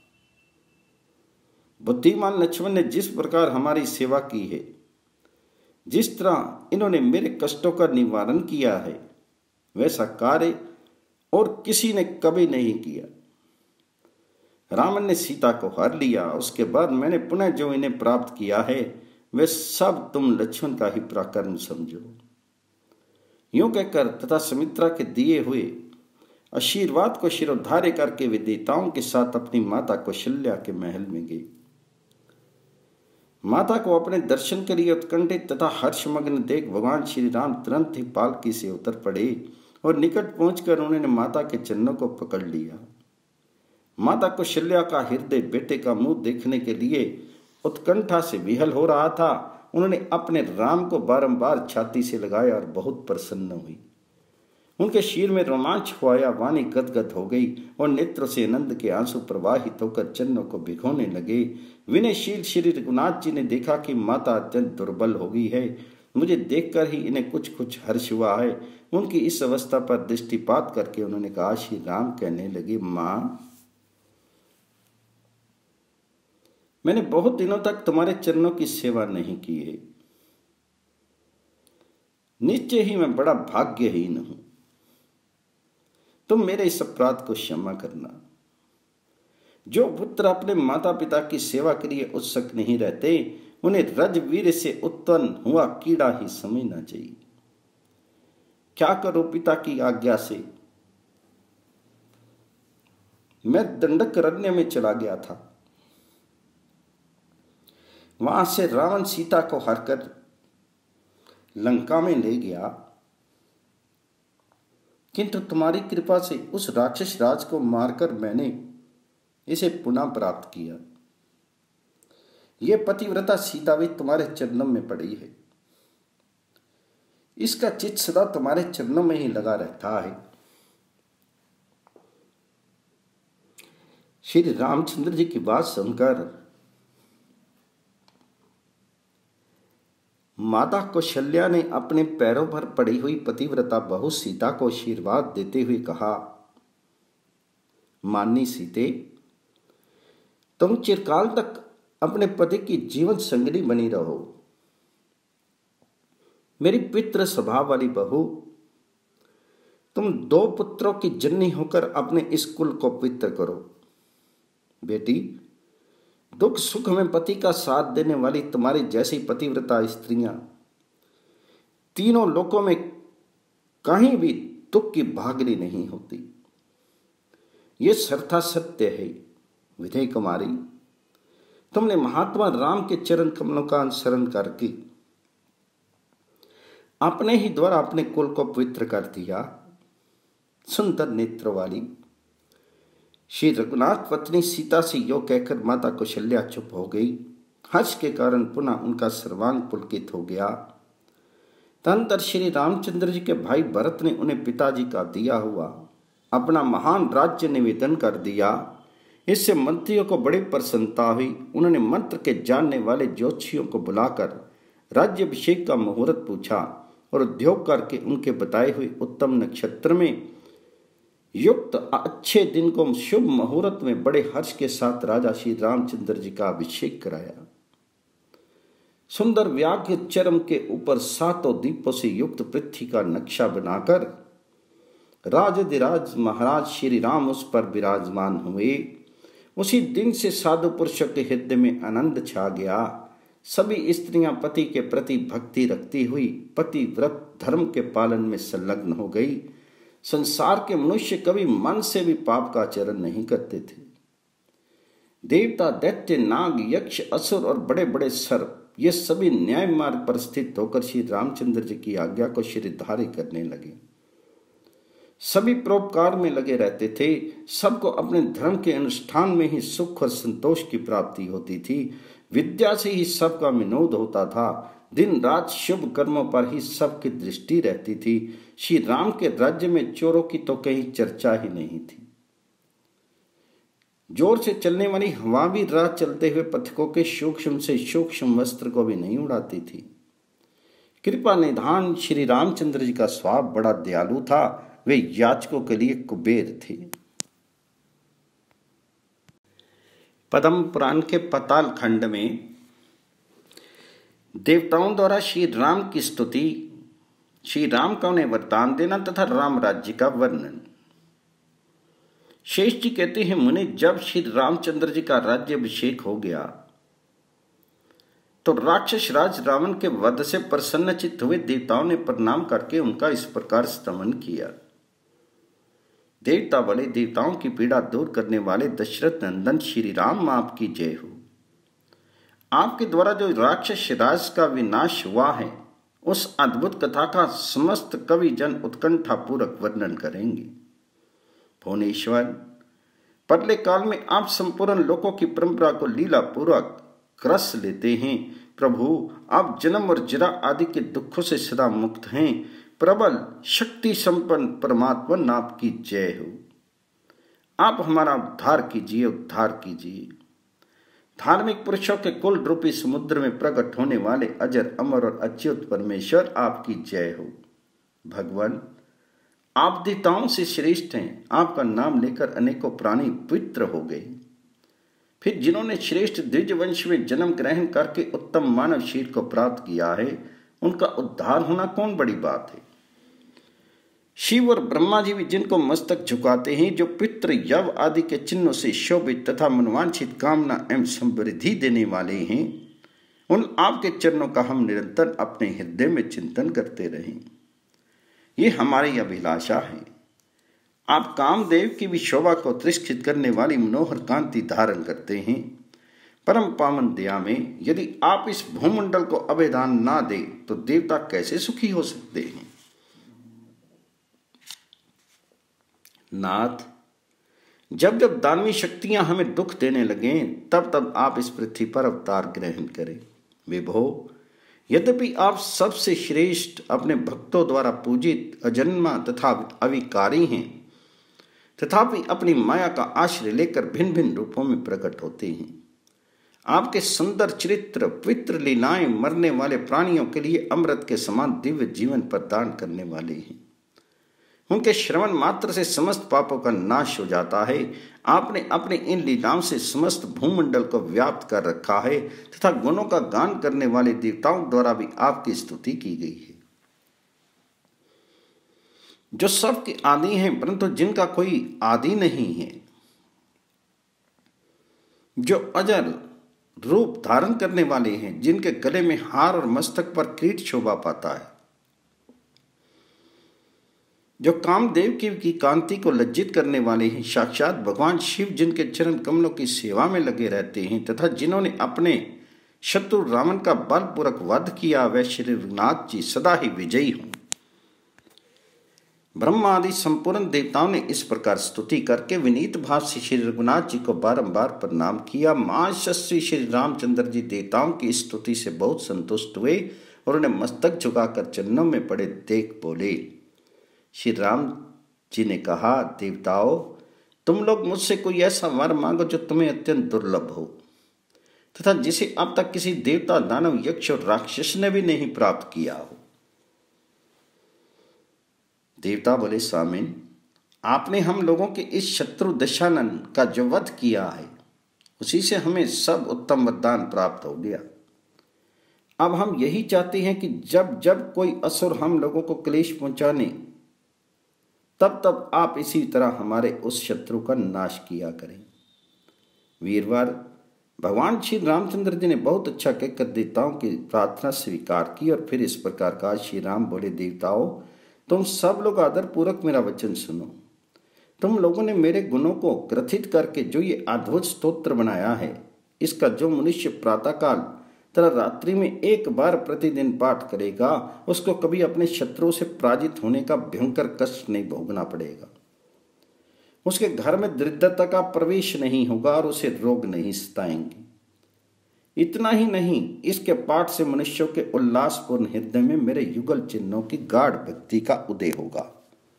बुद्धिमान लक्ष्मण ने जिस प्रकार हमारी सेवा की है, जिस तरह इन्होंने मेरे कष्टों का निवारण किया है, वैसा कार्य और किसी ने कभी नहीं किया। रावण ने सीता को हर लिया, उसके बाद मैंने पुनः जो इन्हें प्राप्त किया है वे सब तुम लक्ष्मण का ही पराक्रम समझो। यूं कहकर तथा सुमित्रा के दिए हुए आशीर्वाद को शिरोधार्य करके वे देवताओं के साथ अपनी माता कौशल्या के महल में गई। माता को अपने दर्शन के लिए उत्कंठित तथा हर्षमग्न देख भगवान श्री राम तुरंत ही पालकी से उतर पड़े और निकट पहुंचकर उन्होंने माता के चरणों को पकड़ लिया। माता कौशल्या का हृदय बेटे का मुंह देखने के लिए उत्कंठा से विहल हो रहा था। उन्होंने अपने राम को बारंबार छाती से लगाया और बहुत प्रसन्न हुई। उनके शीर में रोमांच हुआ, वाणी गदगद हो गई और नेत्रों से आनंद के आंसू प्रवाहित होकर चरणों को भिगोने लगे। विनयशील श्री रघुनाथ जी ने देखा कि माता अत्यंत दुर्बल हो गई है। मुझे देखकर ही इन्हें कुछ कुछ हर्ष हुआ है। उनकी इस अवस्था पर दृष्टिपात करके उन्होंने कहा, श्री राम कहने लगे, मां, मैंने बहुत दिनों तक तुम्हारे चरणों की सेवा नहीं की है। निश्चय ही मैं बड़ा भाग्यहीन हूं। तुम मेरे इस अपराध को क्षमा करना। जो पुत्र अपने माता पिता की सेवा के लिए उत्सुक नहीं रहते, उन्हें रजवीर से उत्पन्न हुआ कीड़ा ही समझना चाहिए। क्या करो, पिता की आज्ञा से मैं दंडकारण्य में चला गया था। वहां से रावण सीता को हरकर लंका में ले गया, किंतु तुम्हारी कृपा से उस राक्षस राज को मारकर मैंने इसे पुनः प्राप्त किया। यह पतिव्रता सीता भी तुम्हारे चरणों में पड़ी है। इसका चित्त सदा तुम्हारे चरणों में ही लगा रहता है। श्री रामचंद्र जी की बात सुनकर माता कौशल्या ने अपने पैरों पर पड़ी हुई पतिव्रता बहू सीता को आशीर्वाद देते हुए कहा, माननी सीते, तुम चिरकाल तक अपने पति की जीवन संगिनी बनी रहो। मेरी पितृ स्वभाव वाली बहू, तुम दो पुत्रों की जननी होकर अपने इस कुल को पवित्र करो। बेटी, दुख सुख में पति का साथ देने वाली तुम्हारी जैसी पतिव्रता स्त्रियां तीनों लोकों में कहीं भी दुख की भागनी नहीं होती। ये सर्था सत्य है। विधेय कुमारी, तुमने महात्मा राम के चरण कमलों का अनुसरण करके अपने ही द्वारा अपने कुल को पवित्र कर दिया। सुंदर नेत्र वाली श्री रघुनाथ पत्नी सीता से यो कहकर माता कौशल्या चुप हो गई। हर्ष के कारण पुनः उनका सर्वांग पुलकित हो गया। तदनंतर श्री रामचंद्र जी के भाई भरत ने उन्हें पिताजी का दिया हुआ अपना महान राज्य निवेदन कर दिया। इससे मंत्रियों को बड़ी प्रसन्नता हुई। उन्होंने मंत्र के जानने वाले ज्योतिषियों को बुलाकर राज्याभिषेक का मुहूर्त पूछा और उद्योग करके उनके बताए हुए उत्तम नक्षत्र में युक्त अच्छे दिन को शुभ मुहूर्त में बड़े हर्ष के साथ राजा श्री रामचंद्र जी का अभिषेक कराया। सुंदर व्याघ्र चरम के ऊपर सातों दीपों से युक्त पृथ्वी का नक्शा बनाकर राजाधिराज महाराज श्री राम उस पर विराजमान हुए। उसी दिन से साधु पुरुषों के हृदय में आनंद छा गया। सभी स्त्रियां पति के प्रति भक्ति रखती हुई पतिव्रत धर्म के पालन में संलग्न हो गई। संसार के मनुष्य कभी मन से भी पाप का आचरण नहीं करते थे। देवता, दैत्य, नाग, यक्ष, असुर और बड़े बड़े सर्प ये सभी न्याय मार्ग पर स्थित होकर श्री रामचंद्र जी की आज्ञा को शिरधार्य करने लगे। सभी परोपकार में लगे रहते थे। सबको अपने धर्म के अनुष्ठान में ही सुख और संतोष की प्राप्ति होती थी। विद्या से ही सबका विनोद होता था। दिन रात शुभ कर्मों पर ही सबकी दृष्टि रहती थी। श्री राम के राज्य में चोरों की तो कहीं चर्चा ही नहीं थी। जोर से चलने वाली हवा भी राह चलते हुए पथिकों के सूक्ष्म से सूक्ष्म वस्त्र को भी नहीं उड़ाती थी। कृपा निधान श्री रामचंद्र जी का स्वभाव बड़ा दयालु था। वे याचकों के लिए कुबेर थे। पद्म पुराण के पाताल खंड में देवताओं द्वारा श्री राम की स्तुति, श्री राम का उन्हें वरदान देना तथा राम राज्य का वर्णन। शेष जी कहते हैं, मुनि, जब श्री रामचंद्र जी का राज्य अभिषेक हो गया तो राक्षस राज रावण के वध से प्रसन्नचित्त हुए देवताओं ने प्रणाम करके उनका इस प्रकार स्तमन किया। देवता बड़े, देवताओं की पीड़ा दूर करने वाले दशरथ नंदन श्री राम, आपकी जय हो। आपके द्वारा जो राक्षस राज का विनाश हुआ है उस अद्भुत कथा का समस्त कवि जन उत्कंठा पूर्वक वर्णन करेंगे। भुवनेश्वर, पहले काल में आप संपूर्ण लोकों की परंपरा को लीला पूर्वक रस लेते हैं। प्रभु, आप जन्म और जरा आदि के दुखों से सदा मुक्त हैं। प्रबल शक्ति संपन्न परमात्मा, आपकी जय हो। आप हमारा उद्धार कीजिए, उद्धार कीजिए। धार्मिक पुरुषों के कुल रूपी समुद्र में प्रकट होने वाले अजर अमर और अच्युत परमेश्वर, आपकी जय हो। भगवान, आप देवताओं से श्रेष्ठ हैं। आपका नाम लेकर अनेकों प्राणी पवित्र हो गए। फिर जिन्होंने श्रेष्ठ द्विज वंश में जन्म ग्रहण करके उत्तम मानव शील को प्राप्त किया है, उनका उद्धार होना कौन बड़ी बात है। शिव और ब्रह्मा जी भी जिनको मस्तक झुकाते हैं, जो पितृ यव आदि के चिन्हों से शोभित तथा मनवांछित कामना एवं समृद्धि देने वाले हैं, उन आपके चरणों का हम निरंतर अपने हृदय में चिंतन करते रहें, ये हमारी अभिलाषा है। आप कामदेव की भी शोभा को तिरस्कृत करने वाली मनोहर कांति धारण करते हैं। परम पावन दया में यदि आप इस भूमंडल को अभेदान ना दे तो देवता कैसे सुखी हो सकते हैं। नाथ, जब जब दानवी शक्तियां हमें दुख देने लगे तब तब आप इस पृथ्वी पर अवतार ग्रहण करें। विभो, यद्यपि आप सबसे श्रेष्ठ, अपने भक्तों द्वारा पूजित, अजन्मा तथा अविकारी हैं, तथापि अपनी माया का आश्रय लेकर भिन्न भिन्न रूपों में प्रकट होते हैं। आपके सुंदर चरित्र, पवित्र लीलाएं मरने वाले प्राणियों के लिए अमृत के समान दिव्य जीवन प्रदान करने वाले हैं। उनके श्रवण मात्र से समस्त पापों का नाश हो जाता है। आपने अपने इन लीलाओं से समस्त भूमंडल को व्याप्त कर रखा है तथा गुणों का गान करने वाले देवताओं द्वारा भी आपकी स्तुति की गई है। जो सबके आदि हैं परंतु जिनका कोई आदि नहीं है, जो अजर रूप धारण करने वाले हैं, जिनके गले में हार और मस्तक पर किरीट शोभा पाता है, जो कामदेव की, की कांति को लज्जित करने वाले हैं, साक्षात भगवान शिव जिनके चरण कमलों की सेवा में लगे रहते हैं तथा जिन्होंने अपने शत्रु रावण का बलपूर्वक वध किया, वह श्री रघुनाथ जी सदा ही विजयी हों। ब्रह्मा आदि संपूर्ण देवताओं ने इस प्रकार स्तुति करके विनीत भाव से श्री रघुनाथ जी को बारंबार प्रणाम किया। महायशस्वी श्री रामचंद्र जी देवताओं की स्तुति से बहुत संतुष्ट हुए और उन्हें मस्तक झुकाकर चरणों में पड़े देख बोले। श्री राम जी ने कहा, देवताओं, तुम लोग मुझसे कोई ऐसा वर मांगो जो तुम्हें अत्यंत दुर्लभ हो तथा जिसे अब तक किसी देवता, दानव, यक्ष और राक्षस ने भी नहीं प्राप्त किया हो। देवता बोले, स्वामिन, आपने हम लोगों के इस शत्रु दशानन का जो वध किया है उसी से हमें सब उत्तम वरदान प्राप्त हो गया। अब हम यही चाहते हैं कि जब जब कोई असुर हम लोगों को क्लेश पहुंचाने तब तब आप इसी तरह हमारे उस शत्रु का नाश किया करें। वीरवार भगवान श्री रामचंद्र जी ने बहुत अच्छा कहकर देवताओं की प्रार्थना स्वीकार की और फिर इस प्रकार कहा, श्री राम बोले, देवताओं तुम सब लोग आदर पूर्वक मेरा वचन सुनो। तुम लोगों ने मेरे गुणों को ग्रथित करके जो ये अद्भुत स्तोत्र बनाया है, इसका जो मनुष्य प्रातःकाल तथा रात्रि में एक बार प्रतिदिन पाठ करेगा उसको कभी अपने शत्रुओं से पराजित होने का भयंकर कष्ट नहीं भोगना पड़ेगा। उसके घर में दरिद्रता का प्रवेश नहीं होगा और उसे रोग नहीं सताएंगे। इतना ही नहीं, इसके पाठ से मनुष्यों के उल्लासपूर्ण हृदय में मेरे युगल चिन्हों की गाढ़ भक्ति का उदय होगा।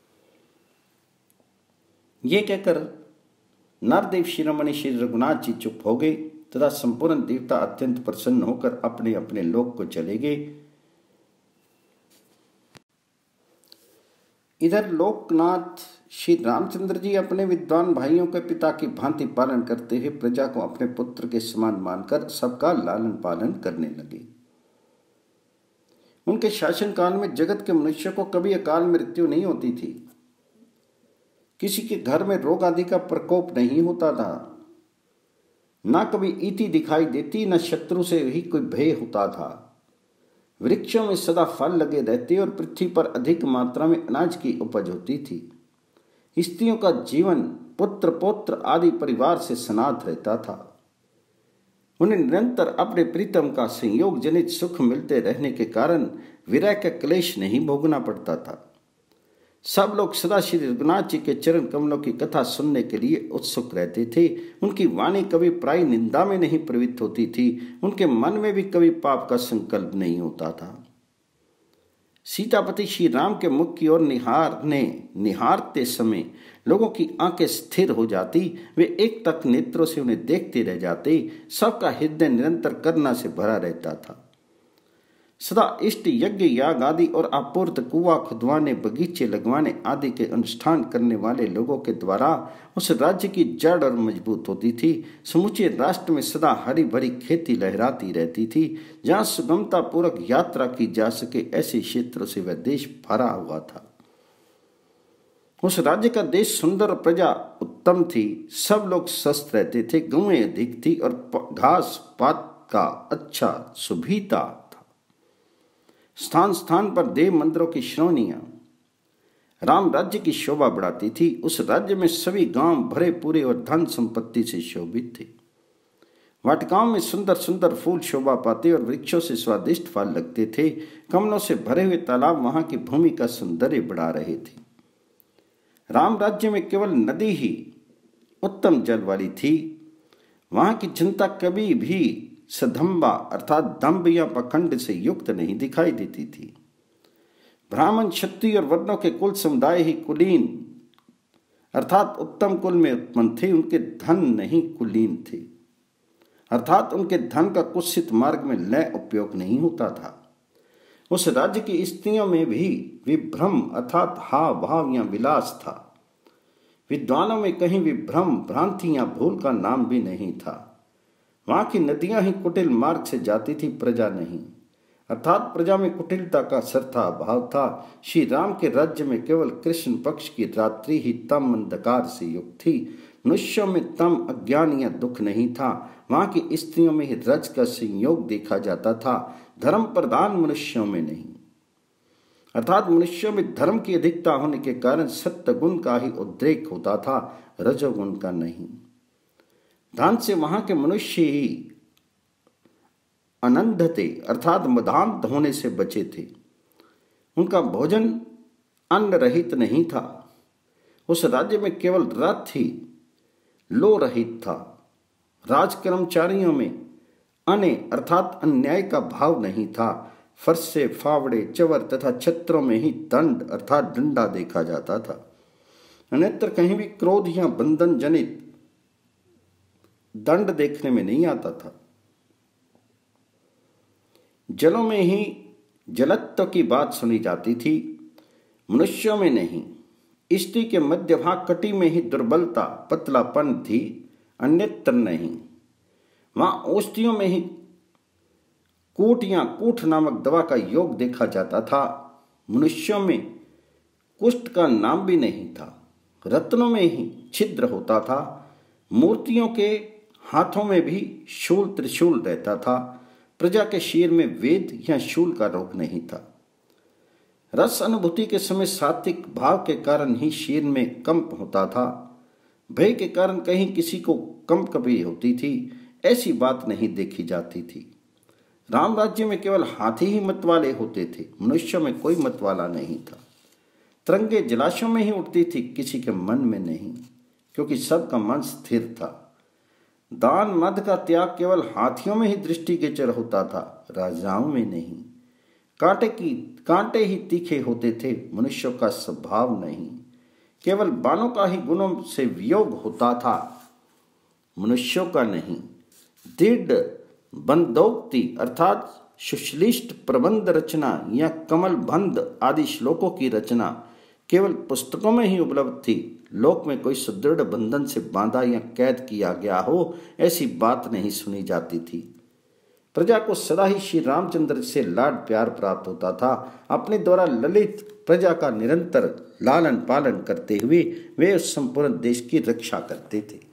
ये कहकर नरदेव शिरोमणि श्री रघुनाथ जी चुप हो गए तथा संपूर्ण देवता अत्यंत प्रसन्न होकर अपने अपने लोक को चले गए। इधर लोकनाथ श्री रामचंद्र जी अपने विद्वान भाइयों के पिता की भांति पालन करते हुए प्रजा को अपने पुत्र के समान मानकर सबका लालन पालन करने लगे। उनके शासन काल में जगत के मनुष्य को कभी अकाल मृत्यु नहीं होती थी। किसी के घर में रोग आदि का प्रकोप नहीं होता था। ना कभी ईति दिखाई देती, न शत्रु से ही कोई भय होता था। वृक्षों में सदा फल लगे रहते और पृथ्वी पर अधिक मात्रा में अनाज की उपज होती थी। स्त्रियों का जीवन पुत्र पौत्र आदि परिवार से सनाथ रहता था। उन्हें निरंतर अपने प्रीतम का संयोग जनित सुख मिलते रहने के कारण विरह का क्लेश नहीं भोगना पड़ता था। सब लोग सदा श्री रघुनाथ जी के चरण कमलों की कथा सुनने के लिए उत्सुक रहते थे। उनकी वाणी कभी प्राय निंदा में नहीं प्रवृत्त होती थी। उनके मन में भी कभी पाप का संकल्प नहीं होता था। सीतापति श्री राम के मुख की ओर निहारने निहारते समय लोगों की आंखें स्थिर हो जाती। वे एक तक नेत्रों से उन्हें देखते रह जाते। सबका हृदय निरंतर करुणा से भरा रहता था। सदा इष्ट यज्ञ याग आदि और अपूर्त कुआं खुदवाने बगीचे लगवाने आदि के अनुष्ठान करने वाले लोगों के द्वारा उस राज्य की जड़ और मजबूत होती थी। समूचे राष्ट्र में सदा हरी भरी खेती लहराती रहती थी। जहाँ सुगमता पूर्वक यात्रा की जा सके ऐसे क्षेत्रों से वह देश भरा हुआ था। उस राज्य का देश सुंदर, प्रजा उत्तम थी। सब लोग स्वस्थ रहते थे। गौएं अधिक थी और घास पात का अच्छा सुभीता। स्थान स्थान पर देव मंदिरों की श्रोणियां राम राज्य की शोभा बढ़ाती थी। उस राज्य में सभी गांव भरे पूरे और धन संपत्ति से शोभित थे। वाटिकाओं में सुंदर सुंदर फूल शोभा पाते और वृक्षों से स्वादिष्ट फल लगते थे। कमलों से भरे हुए तालाब वहां की भूमि का सौंदर्य बढ़ा रहे थे। राम राज्य में केवल नदी ही उत्तम जल वाली थी। वहां की जनता कभी भी सदंबा अर्थात दंभ या पखंड से युक्त नहीं दिखाई देती थी। ब्राह्मण, क्षत्रिय और वर्णों के कुल समुदाय ही कुलीन अर्थात उत्तम कुल में उत्पन्न थे। उनके धन नहीं कुलीन थे, अर्थात उनके धन का कुत्सित मार्ग में लय उपयोग नहीं होता था। उस राज्य की स्त्रियों में भी विभ्रम अर्थात हाव भाव या विलास था। विद्वानों में कहीं विभ्रम, भ्रांति या भूल का नाम भी नहीं था। वहां की नदियां ही कुटिल मार्ग से जाती थी, प्रजा नहीं, अर्थात प्रजा में कुटिलता का सरथा भाव था। श्री राम के राज्य में केवल कृष्ण पक्ष की रात्रि ही तम अंधकार से युक्त थी। मनुष्यों में तम अज्ञान या दुख नहीं था। वहां की स्त्रियों में ही रज का संयोग देखा जाता था, धर्म प्रधान मनुष्यों में नहीं, अर्थात मनुष्यों में धर्म की अधिकता होने के कारण सत्य गुण का ही उद्रेक होता था, रजोगुण का नहीं। धन से वहां के मनुष्य ही अनंध थे, अर्थात मदांत होने से बचे थे। उनका भोजन अन्न रहित नहीं था। उस राज्य में केवल रथ ही लो रहित था। राज कर्मचारियों में अने अर्थात अन्याय का भाव नहीं था। फरसे, फावड़े, चवर तथा छत्रों में ही दंड अर्थात डंडा देखा जाता था। अन्यत्र कहीं भी क्रोध या बंधन जनित दंड देखने में नहीं आता था। जलों में ही जलत्व की बात सुनी जाती थी, मनुष्यों में नहीं। स्त्री के मध्य भाग कटी में ही दुर्बलता पतलापन थी, अन्यत्र नहीं। वहां औषधियों में ही कूट या कूठ नामक दवा का योग देखा जाता था। मनुष्यों में कुष्ठ का नाम भी नहीं था। रत्नों में ही छिद्र होता था। मूर्तियों के हाथों में भी शूल त्रिशूल रहता था। प्रजा के शिर में वेद या शूल का रोग नहीं था। रस अनुभूति के समय सात्विक भाव के कारण ही शिर में कंप होता था। भय के कारण कहीं किसी को कंप कभी होती थी, ऐसी बात नहीं देखी जाती थी। राम राज्य में केवल हाथी ही मत वाले होते थे, मनुष्यों में कोई मत वाला नहीं था। तरंगे जलाशयों में ही उठती थी, किसी के मन में नहीं, क्योंकि सबका मन स्थिर था। दान मद का त्याग केवल हाथियों में ही दृष्टिगोचर होता था, राजाओं में नहीं। कांटे की कांटे ही तीखे होते थे, मनुष्यों का स्वभाव नहीं। केवल बाणों का ही गुणों से वियोग होता था, मनुष्यों का नहीं। दृढ़ बंदोक्ति अर्थात सुश्लिष्ट प्रबंध रचना या कमल बंध आदि श्लोकों की रचना केवल पुस्तकों में ही उपलब्ध थी। लोक में कोई सुदृढ़ बंधन से बांधा या कैद किया गया हो, ऐसी बात नहीं सुनी जाती थी। प्रजा को सदा ही श्री रामचंद्र से लाड प्यार प्राप्त होता था। अपने द्वारा ललित प्रजा का निरंतर लालन पालन करते हुए वे उस संपूर्ण देश की रक्षा करते थे।